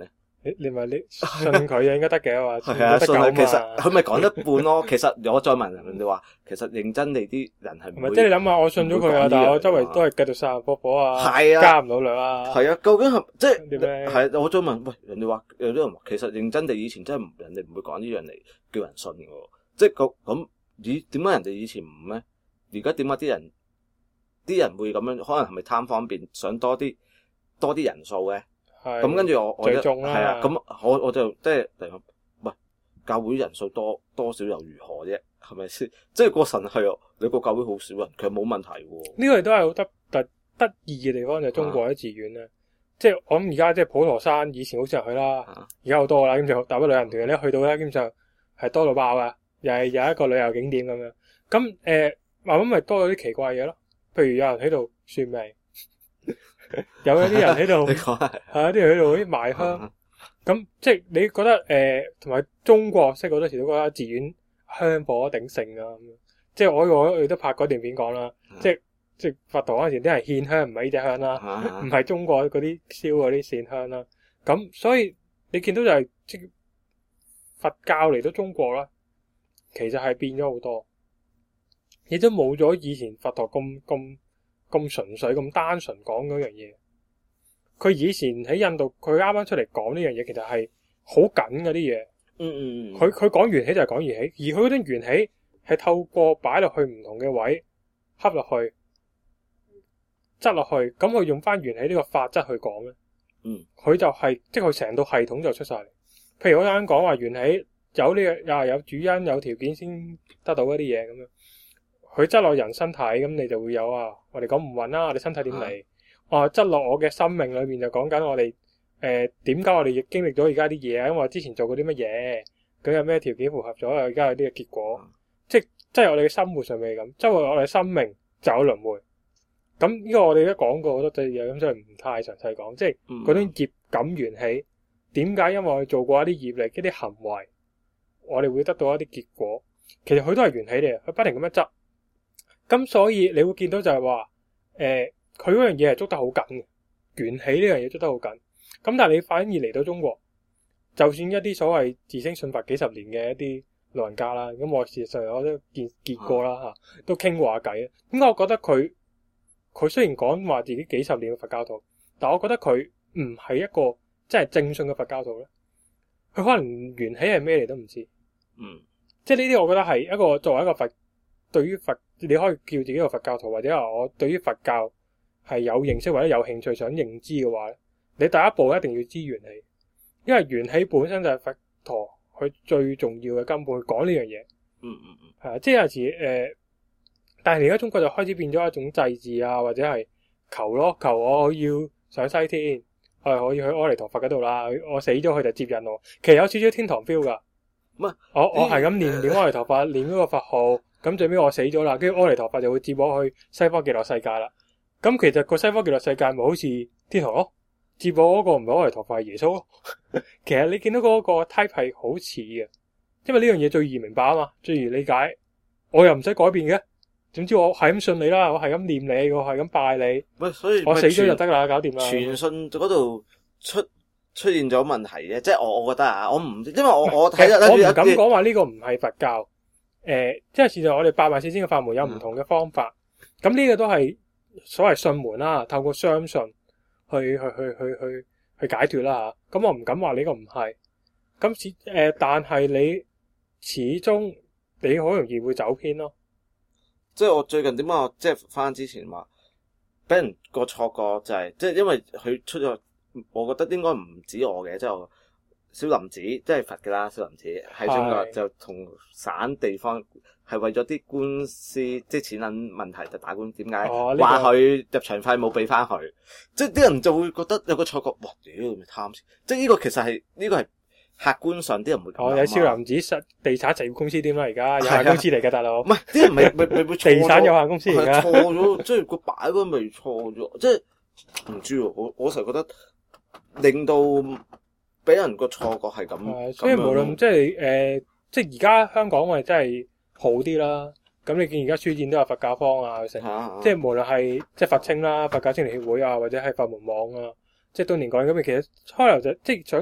Speaker 1: 你咪你信佢應該得嘅話，
Speaker 2: 係啊，
Speaker 1: 得
Speaker 2: 信佢
Speaker 1: 救
Speaker 2: 其實
Speaker 1: 嘛。
Speaker 2: 佢咪講一半咯。其實我再問人哋話，其實認真你啲人係唔會
Speaker 1: 唔係即係你諗下，我信咗佢啊，但係我周圍都係繼續殺人放火啊，
Speaker 2: 係啊
Speaker 1: 加唔到量啊。
Speaker 2: 係啊，究竟係即係
Speaker 1: 點咧
Speaker 2: 係我再問，喂，人哋話有啲人話其實認真地以前真係人哋唔會講呢樣嚟叫人信嘅喎，即係咁點解人哋以前唔咧？而家點解啲人會咁樣？可能係咪貪方便，想多啲人數嘅？
Speaker 1: 係
Speaker 2: 咁跟住我
Speaker 1: 最重啦。
Speaker 2: 係啊，咁我就即係嚟講，喂，教會人數多少又如何啫？係咪先？即係個神係啊，你個教會好少人，其實冇問題喎。
Speaker 1: 呢個亦都係好得意嘅地方，就係中國啲寺院咧。即係我諗而家即係普陀山以前好少人去啦，而家好多啦。咁就搭咗旅行團咧，去到咧，基本上係多到爆噶，又係有一個旅遊景點咁樣。咁慢慢咪多咗啲奇怪嘢咯。譬如有人喺度算命，有一啲人喺度
Speaker 2: 你講係
Speaker 1: 係啲人喺度啲賣香。咁即係你覺得同埋中國式好多時都覺得寺院香火鼎盛啊咁樣。即係我亦都拍嗰段片講啦，即係佛陀嗰陣時啲人獻香唔係呢隻香啦，唔係中國嗰啲燒嗰啲線香啦。咁所以你見到就係即係佛教嚟到中國啦，其實係變咗好多，亦都冇咗以前佛陀咁純粹咁單純講嗰樣嘢。佢以前喺印度，佢啱啱出嚟講呢樣嘢，其實係好緊嗰啲嘢。佢講緣起就係講緣起，而佢嗰啲緣起係透過擺落去唔同嘅位，恰落去，執落去，咁佢用翻緣起呢個法則去講咧。佢就係即係佢成套系統就出晒嚟。譬如我啱啱講話緣起有呢個有主因有條件先得到一啲嘢咁樣。佢執落人身體，咁你就會有我哋講五蘊啦，我哋身體點嚟？執落我嘅生命裏面就講緊我哋點解我哋亦經歷咗而家啲嘢啊？因為我之前做過啲乜嘢，咁有咩條件符合咗，而家有啲嘅結果。即係我哋嘅生活上面咁，即係我哋嘅生命就有輪迴。咁呢個我哋都講過好多隻嘢，咁所以唔太詳細講。即係嗰種業感緣起，點解？因為我哋做過一啲業力、一啲行為，我哋會得到一啲結果。其實佢都係緣起嚟，佢不停咁樣執。咁所以你會見到就係話，佢嗰樣嘢係捉得好緊嘅，緣起呢樣嘢捉得好緊。咁但係你反而嚟到中國，就算一啲所謂自稱信佛幾十年嘅一啲老人家啦，咁我事實上我都見過啦嚇，都傾過下偈。點解我覺得佢雖然講話自己幾十年嘅佛教徒，但我覺得佢唔係一個真係正信嘅佛教徒咧。佢可能緣起係咩嚟都唔知。即係呢啲我覺得係一個作為一個佛，對於佛你可以叫自己一個佛教徒，或者話我對於佛教係有認識或者有興趣想認知嘅話咧，你第一步一定要知緣起，因為緣起本身就係佛陀佢最重要嘅根本，去講呢樣嘢。係啊，即係有時但係而家中國就開始變咗一種祭祀啊，或者係求咯，求我要上西天，我要去阿彌陀佛嗰度啦，我死咗佢就接引我，其實有少少天堂 feel 噶。我係咁念阿彌陀佛，念嗰個佛號，咁最尾我死咗啦，跟住阿彌陀佛就會接我去西方極樂世界啦。咁其實個西方極樂世界咪好似天堂咯，接我嗰個唔係阿彌陀佛係耶穌咯。其實你見到嗰個 type 係好似嘅，因為呢樣嘢最易明白啊嘛，最易理解，我又唔使改變嘅。總之我係咁信你啦，我係咁念你，我係咁拜你。
Speaker 2: 喂，所以
Speaker 1: 我死咗就得啦，搞掂啦。
Speaker 2: 傳信嗰度出現咗問題嘅，即係我覺得啊，我唔，因為我睇
Speaker 1: 我唔敢講話呢個唔係佛教。即係事實我哋84000嘅法門有唔同嘅方法，咁呢個都係所謂信門啦，透過相信去解脫啦吓。咁我唔敢話呢個唔係。咁但係你始終你好容易會走偏咯。
Speaker 2: 即係我最近點解我即係翻之前話俾人個錯覺就係，即係因為佢出咗，我覺得應該唔止我嘅，即係少林寺即係佛嘅啦，少林寺喺中國就同省地方係為咗啲官司，即係錢銀問題就打官司。點解話佢入場費冇俾翻佢？即係啲人就會覺得有個錯覺，哇！屌咪貪錢，即係呢個其實係呢個係客觀上啲人會咁諗。有少林寺
Speaker 1: 地產實業公司點啦？而家有限公司嚟嘅大佬，
Speaker 2: 唔係啲人咪會
Speaker 1: 地產有限公司嚟㗎，
Speaker 2: 錯咗，即係個擺嗰咪錯咗，即係唔知喎。我成日覺得令到俾人個錯覺係咁。
Speaker 1: 所以無論即係即係而家香港我哋真係好啲啦。咁你見而家書展都有佛教坊啊，成即係無論係即係佛青啦、佛教青年協會啊，或者係法門網啊，即係當年講咁。其實開頭就即係想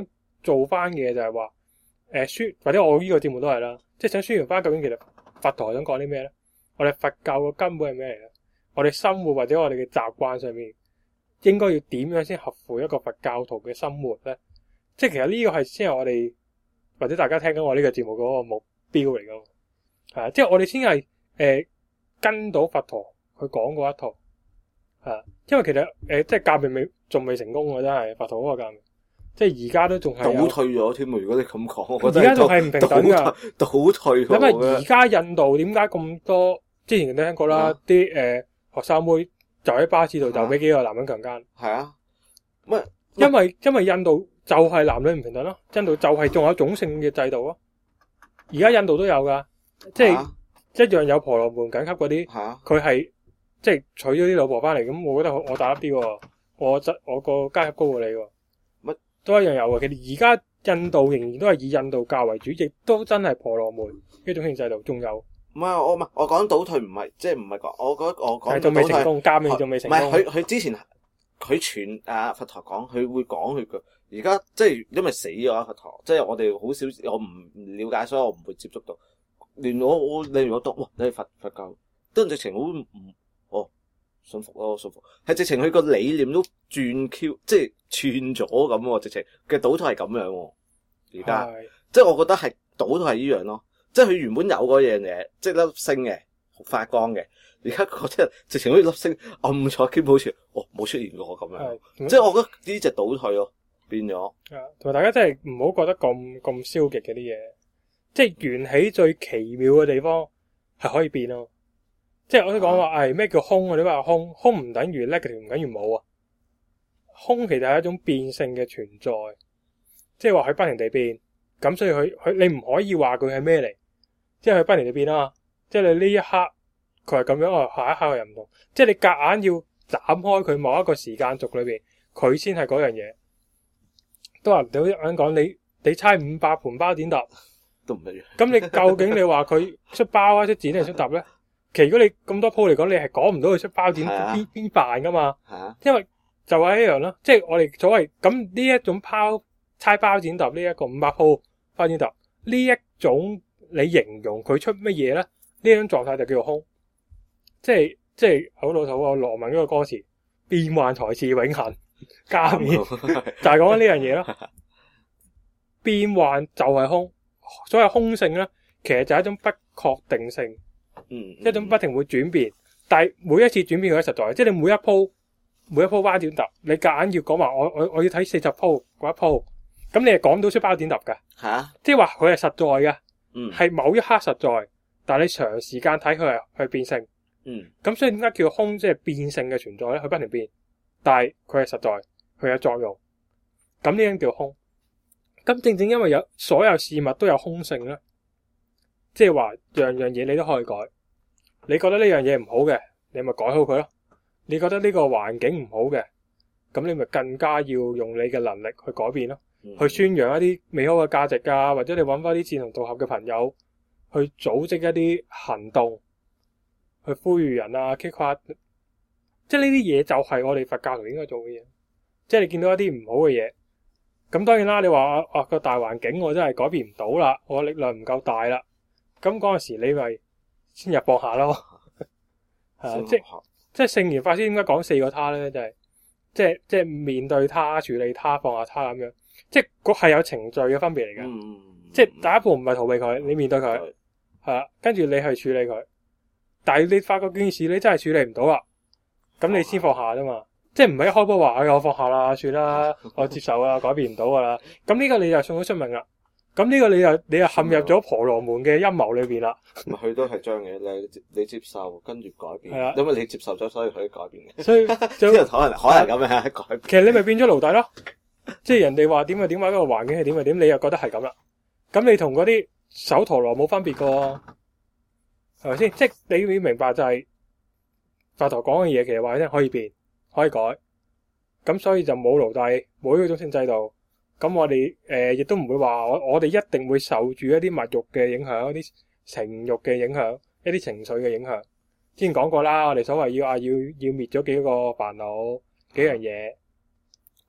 Speaker 1: 做翻嘅就係話或者我呢個節目都係啦，即係想宣揚翻究竟其實佛陀想講啲咩咧？我哋佛教嘅根本係咩嚟咧？我哋生活或者我哋嘅習慣上面應該要點樣先合乎一個佛教徒嘅生活咧？即係其實呢個係先係我哋或者大家聽緊我呢個節目嗰個目標嚟㗎嘛，係啊，即係我哋先係跟到佛陀佢講嗰一套，係啊，因為其實即係革命仲未成功㗎，真係佛陀嗰個革命，即係而家都仲係
Speaker 2: 倒退咗添啊！如果你咁講，我覺得
Speaker 1: 而家仲係唔平等㗎，
Speaker 2: 倒退咗。
Speaker 1: 諗下而家印度點解咁多？之前都聽過啦，啲學生妹就喺巴士度就俾幾個男人強姦。
Speaker 2: 係啊，乜？
Speaker 1: 因為印度就係男女唔平等咯，印度就係仲有種姓嘅制度咯。而家印度都有噶，即係一樣有婆羅門緊級嗰啲，佢係即係娶咗啲老婆翻嚟，咁我覺得我大粒啲喎，我個階級高過你喎，
Speaker 2: 乜
Speaker 1: 都一樣有嘅。其實而家印度仍然都係以印度教為主，亦都真係婆羅門呢種姓制度，仲有。
Speaker 2: 唔係我講倒退唔係即係唔係講，我覺得我講
Speaker 1: 仲未成功，革命仲未成功。
Speaker 2: 唔係佢之前佢傳佛陀講，佢會講佢嘅。而家即係因為死咗佛陀，即係我哋好少，我唔了解，所以我唔會接觸到。連例如我讀，哇！你係佛教，都直情好信服咯，信服。係直情佢個理念都轉 Q， 即係轉咗咁喎，直情嘅倒退係咁樣喎。而家即係我覺得係倒退係依樣咯。即係佢原本有嗰樣嘢，即係粒星嘅發光嘅，而家覺得直情好似粒星暗咗 keep 好似冇出現過咁樣。即係我覺得呢隻倒退咯，變咗。
Speaker 1: 同埋大家真係唔好覺得咁消極嘅啲嘢，即係緣起最奇妙嘅地方係可以變咯。即係我哋講話，咩叫空啊？你話空唔等於 negative，唔等於冇啊。空其實係一種變性嘅存在，即係話佢不停地變，咁所以佢你唔可以話佢係咩嚟。即係佢不停地變啦，即係你呢一刻佢係咁樣，下一刻佢又唔同。即係你夾硬要斬開佢某一個時間軸裏邊，佢先係嗰樣嘢。都話你好似啱講，你猜500盤包點揼
Speaker 2: 都唔一樣。
Speaker 1: 咁你究竟你話佢出包啊、出剪定出揼咧？其實如果你咁多鋪嚟講，你係講唔到佢出包點邊辦噶嘛？因為就係一樣咯，即係我哋所謂咁呢一種猜包剪揼呢一個500鋪包剪揼呢一種。你形容佢出乜嘢咧？呢種狀態就叫做空，即係好老土啊！羅文嗰個歌詞，變幻才是永恆，加冕就係講緊呢樣嘢咯。變幻就係空，所謂空性咧，其實就係一種不確定性，一種不停會轉變，但係每一次轉變佢都實在，即係你每一鋪包點揼，你夾硬要講話我要睇40鋪嗰一鋪，咁你係講到出包點揼㗎，即係話佢係實在㗎。係某一刻實在，但係你長時間睇佢係變性，咁所以點解叫空？即係變性嘅存在咧？佢不停變，但係佢係實在，佢有作用，咁呢樣叫空。咁正正因為有所有事物都有空性咧，即係話樣樣嘢你都可以改。你覺得呢樣嘢唔好嘅，你咪改好佢咯。你覺得呢個環境唔好嘅，咁你咪更加要用你嘅能力去改變咯。去宣揚一啲美好嘅價值啊，或者你揾翻啲志同道合嘅朋友去組織一啲行動，去呼籲人啊 kick 下，即係呢啲嘢就係我哋佛教徒應該做嘅嘢。即係你見到一啲唔好嘅嘢，咁當然啦，你話個大環境我真係改變唔到啦，我力量唔夠大啦，咁嗰陣時你咪先入放下咯。即係聖嚴法師點解講4個他咧？就係即係面對他、處理他、放下他咁樣。即係係有程序嘅分別嚟嘅，即係第一步唔係逃避佢，你面對佢，係啦，跟住你去處理佢。但係你發覺件事你真係處理唔到啦，咁你先放下啫嘛。即係唔係一開波話我放下啦，算啦，我接受啦，改變唔到噶啦。咁呢個你就送咗出名啦。咁呢個你又陷入咗婆羅門嘅陰謀裏邊啦。
Speaker 2: 佢都係將嘢你接受，跟住改變。係啊，因為你接受咗，所以佢改變嘅。
Speaker 1: 所以
Speaker 2: 可能咁樣改變。
Speaker 1: 其實你咪變咗奴隸咯。即係人哋話點啊點啊，嗰個環境係點啊點，你又覺得係咁啦。咁你同嗰啲首陀羅冇分別噶，係咪先？即係你要明白就係佛陀講嘅嘢，其實話咧可以變，可以改。咁所以就冇奴隸，冇呢種性制度。咁我哋亦都唔會話我哋一定會受住一啲物欲嘅影響，一啲情欲嘅影響，一啲情緒嘅影響。之前講過啦，我哋所謂要滅咗幾個煩惱幾樣嘢。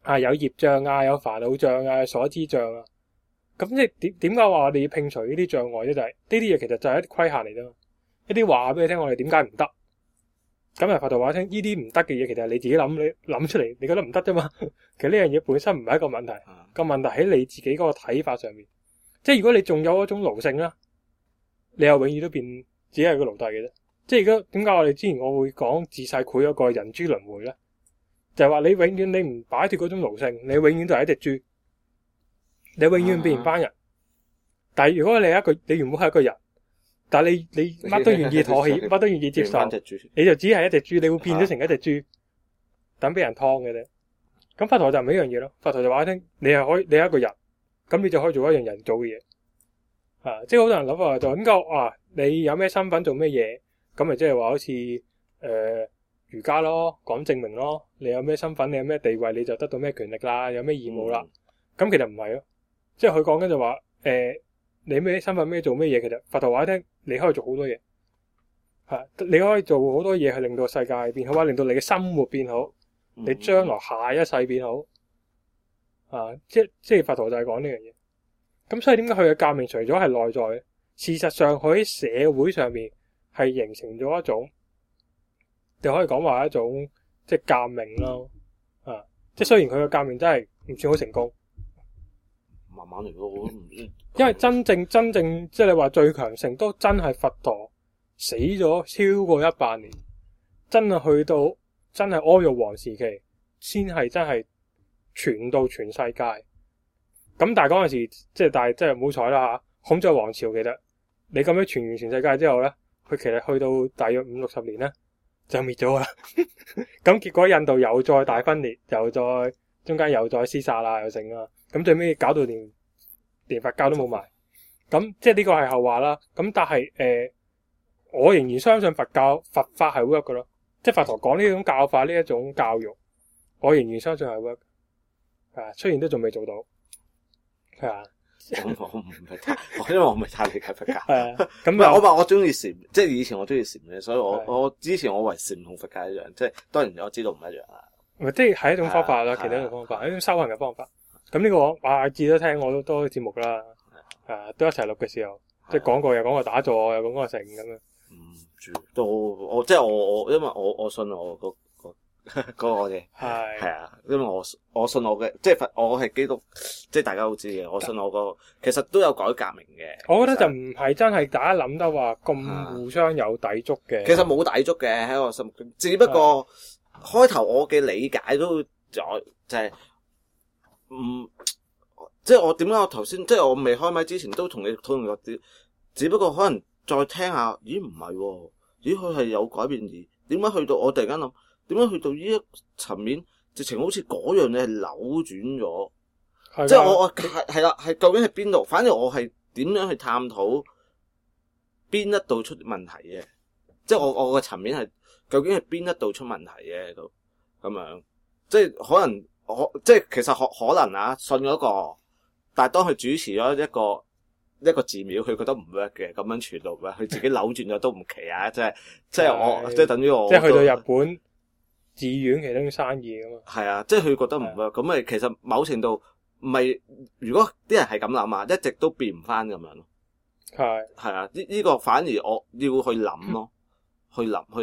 Speaker 1: 有業障啊，有煩惱障啊，有所知障啊。咁即係點解話我哋要摒除呢啲障礙咧？就係呢啲嘢其實就係一啲規限嚟啫嘛，一啲話俾你聽，我哋點解唔得？咁啊，佛陀話聽呢啲唔得嘅嘢，其實係你自己諗出嚟，你覺得唔得啫嘛。其實呢樣嘢本身唔係一個問題，個問題喺你自己嗰個睇法上面。即係如果你仲有一種奴性啦，你又永遠都變只係個奴隸嘅啫。即係而家點解我哋之前我會講自細繪嗰個人豬輪迴咧？就係話你永遠你唔擺脫嗰種奴性，你永遠都係一隻豬，你永遠變唔翻人。但係如果你原本係一個人，但係你乜都願意妥協，乜都願意接受，你就只係一隻豬，你會變咗成一隻豬，等俾人劏嘅啫。咁佛陀就唔係一樣嘢咯，佛陀就話你聽，你係一個人，咁你就可以做一樣人做嘅嘢。即係好多人諗話就點解你有咩身份做咩嘢，咁咪即係話好似儒家咯，講證明咯，你有咩身份，你有咩地位，你就得到咩權力啦，有咩義務啦。咁其實唔係咯，即係佢講緊就話你咩身份咩做咩嘢，其實佛陀話你聽，你可以做好多嘢，你可以做好多嘢去令到世界變好，或者令到你嘅生活變好，你將來下一世變好。即係佛陀就係講呢樣嘢。咁所以點解佢嘅革命除咗係內在咧？事實上佢喺社會上面係形成咗一種，你可以講話一種即係革命咯。即係雖然佢嘅革命真係唔算好成功，
Speaker 2: 慢慢嚟咯。
Speaker 1: 因為真正即係你話最強盛都真係佛陀死咗超過100年，真係去到真係阿育王時期，先係真係傳到全世界。咁但係嗰陣時，但係真係唔好彩啦吓。孔雀王朝其實你咁樣傳完全世界之後咧，佢其實去到大約50-60年咧就滅咗啦。咁結果印度又再大分裂，又再中間又再廝殺啦，又成啦。咁最尾搞到連佛教都冇埋。咁即係呢個係後話啦。咁但係我仍然相信佛法係 work 嘅咯。即係佛陀講呢種教法，呢一種教育，我仍然相信係 work。雖然都仲未做到。係啊，
Speaker 2: 我唔係太，因為我唔係太理解佛教。
Speaker 1: 咁
Speaker 2: 我話我中意禪，即係以前我中意禪嘅，所以我之前我為禪同佛教一樣，即係當然我知道唔一樣啦。即
Speaker 1: 係一種方法啦，其他一種方法，一種修行嘅方法。咁呢個阿志都聽我都多節目啦，都一齊錄嘅時候，即係講過又講過打坐，又講過成咁樣。
Speaker 2: 都我即係我，因為我信我嗰個嘅係啊，因為我信我嘅，即係我係基督，即係大家都知嘅。我信我個，其實都有改革命嘅。我覺得就唔係真係大家諗得話咁互相有抵觸嘅。其實冇抵觸嘅喺我心目中，只不過開頭我嘅理解都就係即係我點解我頭先即係我未開麥之前都同你討論過啲，只不過可能再聽下，咦唔係喎，咦佢係有改變而點解去到我突然間諗？點解去到呢一層面，直情好似嗰樣嘢係扭轉咗？即係我係啦，係究竟係邊度？反正我係點樣去探討邊一度出問題嘅？即係我個層面係究竟係邊一度出問題嘅？都咁樣，即係可能即係其實可能啊，信嗰個，但係當佢主持咗一個寺廟，佢覺得唔 work 嘅，咁樣傳到佢自己扭轉咗都唔奇啊！即係我即係等於我即係去到日本。寺院其中生意噶嘛，係啊，即係佢覺得唔得，咁咪其實某程度唔係，如果啲人係咁諗啊，一直都變唔翻咁樣咯。係啊，呢個反而我要去諗咯，去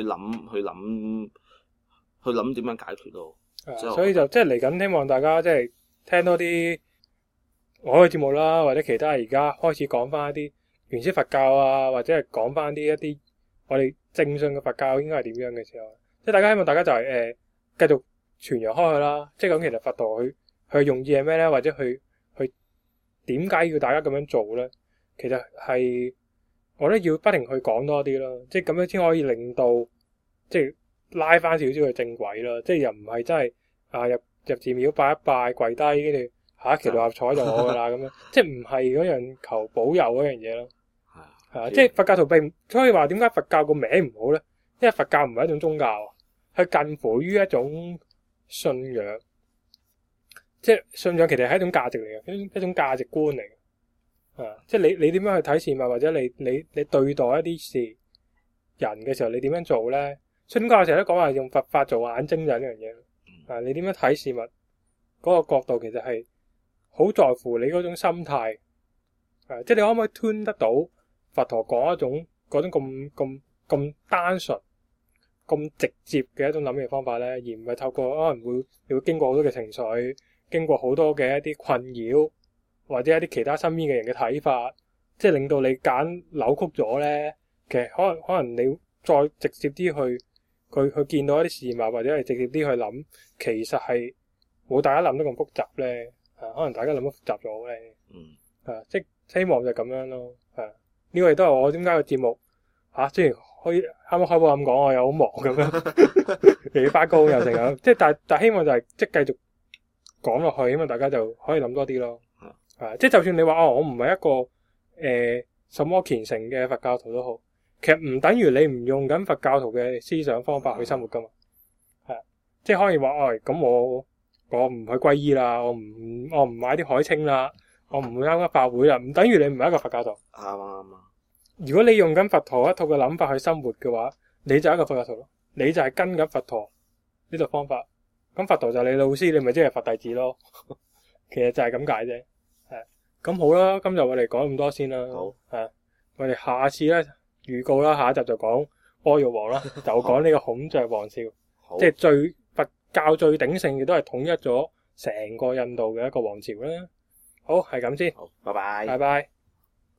Speaker 2: 諗點樣解決咯。所以就即係嚟緊，希望大家即係聽多啲我嘅節目啦，或者其他而家開始講翻一啲原始佛教啊，或者係講翻一啲我哋正信嘅佛教應該係點樣嘅時候。即係大家希望大家就係繼續傳揚開去啦。即係咁，其實佛陀佢用意係咩咧？或者佢點解要大家咁樣做咧？其實係我覺得要不停去講多啲咯。即係咁樣先可以令到即係拉翻少少嘅正軌咯。即係又唔係真係入寺廟拜一拜跪低，跟住下一期六合彩就我噶啦咁樣。即係唔係嗰樣求保佑嗰樣嘢咯。係啊，即係佛教徒並所以話點解佛教個名唔好咧？因為佛教唔係一種宗教，係近乎於一種信仰，即係信仰其實係一種價值嚟嘅，一種價值觀嚟嘅。即係你點樣去睇事物，或者你對待一啲事人嘅時候，你點樣做咧？所以點解我成日都講話用佛法做眼睛就係呢樣嘢。你點樣睇事物，
Speaker 1: 嗰個角度其實係好在乎你嗰種心態，即係你可唔可以 tune 得到佛陀講嗰種咁單純、咁直接嘅一種諗嘅方法咧，而唔係透過可能你會經過好多嘅情緒，經過好多嘅一啲困擾，或者一啲其他身邊嘅人嘅睇法，即係令到你揀扭曲咗咧。其實可能你再直接啲去見到一啲事物，或者係直接啲去諗，其實係冇大家諗得咁複雜咧。可能大家諗得複雜咗咧。即係希望就係咁樣咯。呢個亦都係我點解個節目雖然可以啱啱開播咁講，我又好忙咁樣，又要翻工又成咁。即係但希望就係即係繼續講落去，希望大家就可以諗多啲咯。即係就算你話我唔係一個什麼虔誠嘅佛教徒都好，其實唔等於你唔用緊佛教徒嘅思想方法去生活噶嘛。即係可以話咁我唔去皈依啦，我唔買啲海青啦，我唔會啱法會啦，唔等於你唔係一個佛教徒。
Speaker 2: 啱。
Speaker 1: 如果你用緊佛陀一套嘅諗法去生活嘅話，你就係一個佛教徒咯。你就係跟緊佛陀呢套方法，咁佛陀就係你老師，你咪即係佛弟子咯。其實就係咁解啫。咁好啦，今日我哋講咁多先啦。
Speaker 2: 好。
Speaker 1: 我哋下次咧預告啦，下一集就講阿育王啦，就講呢個孔雀王朝，即係佛教最鼎盛嘅，都係統一咗成個印度嘅一個王朝啦。好，係咁先。
Speaker 2: 好，拜拜。
Speaker 1: 拜拜。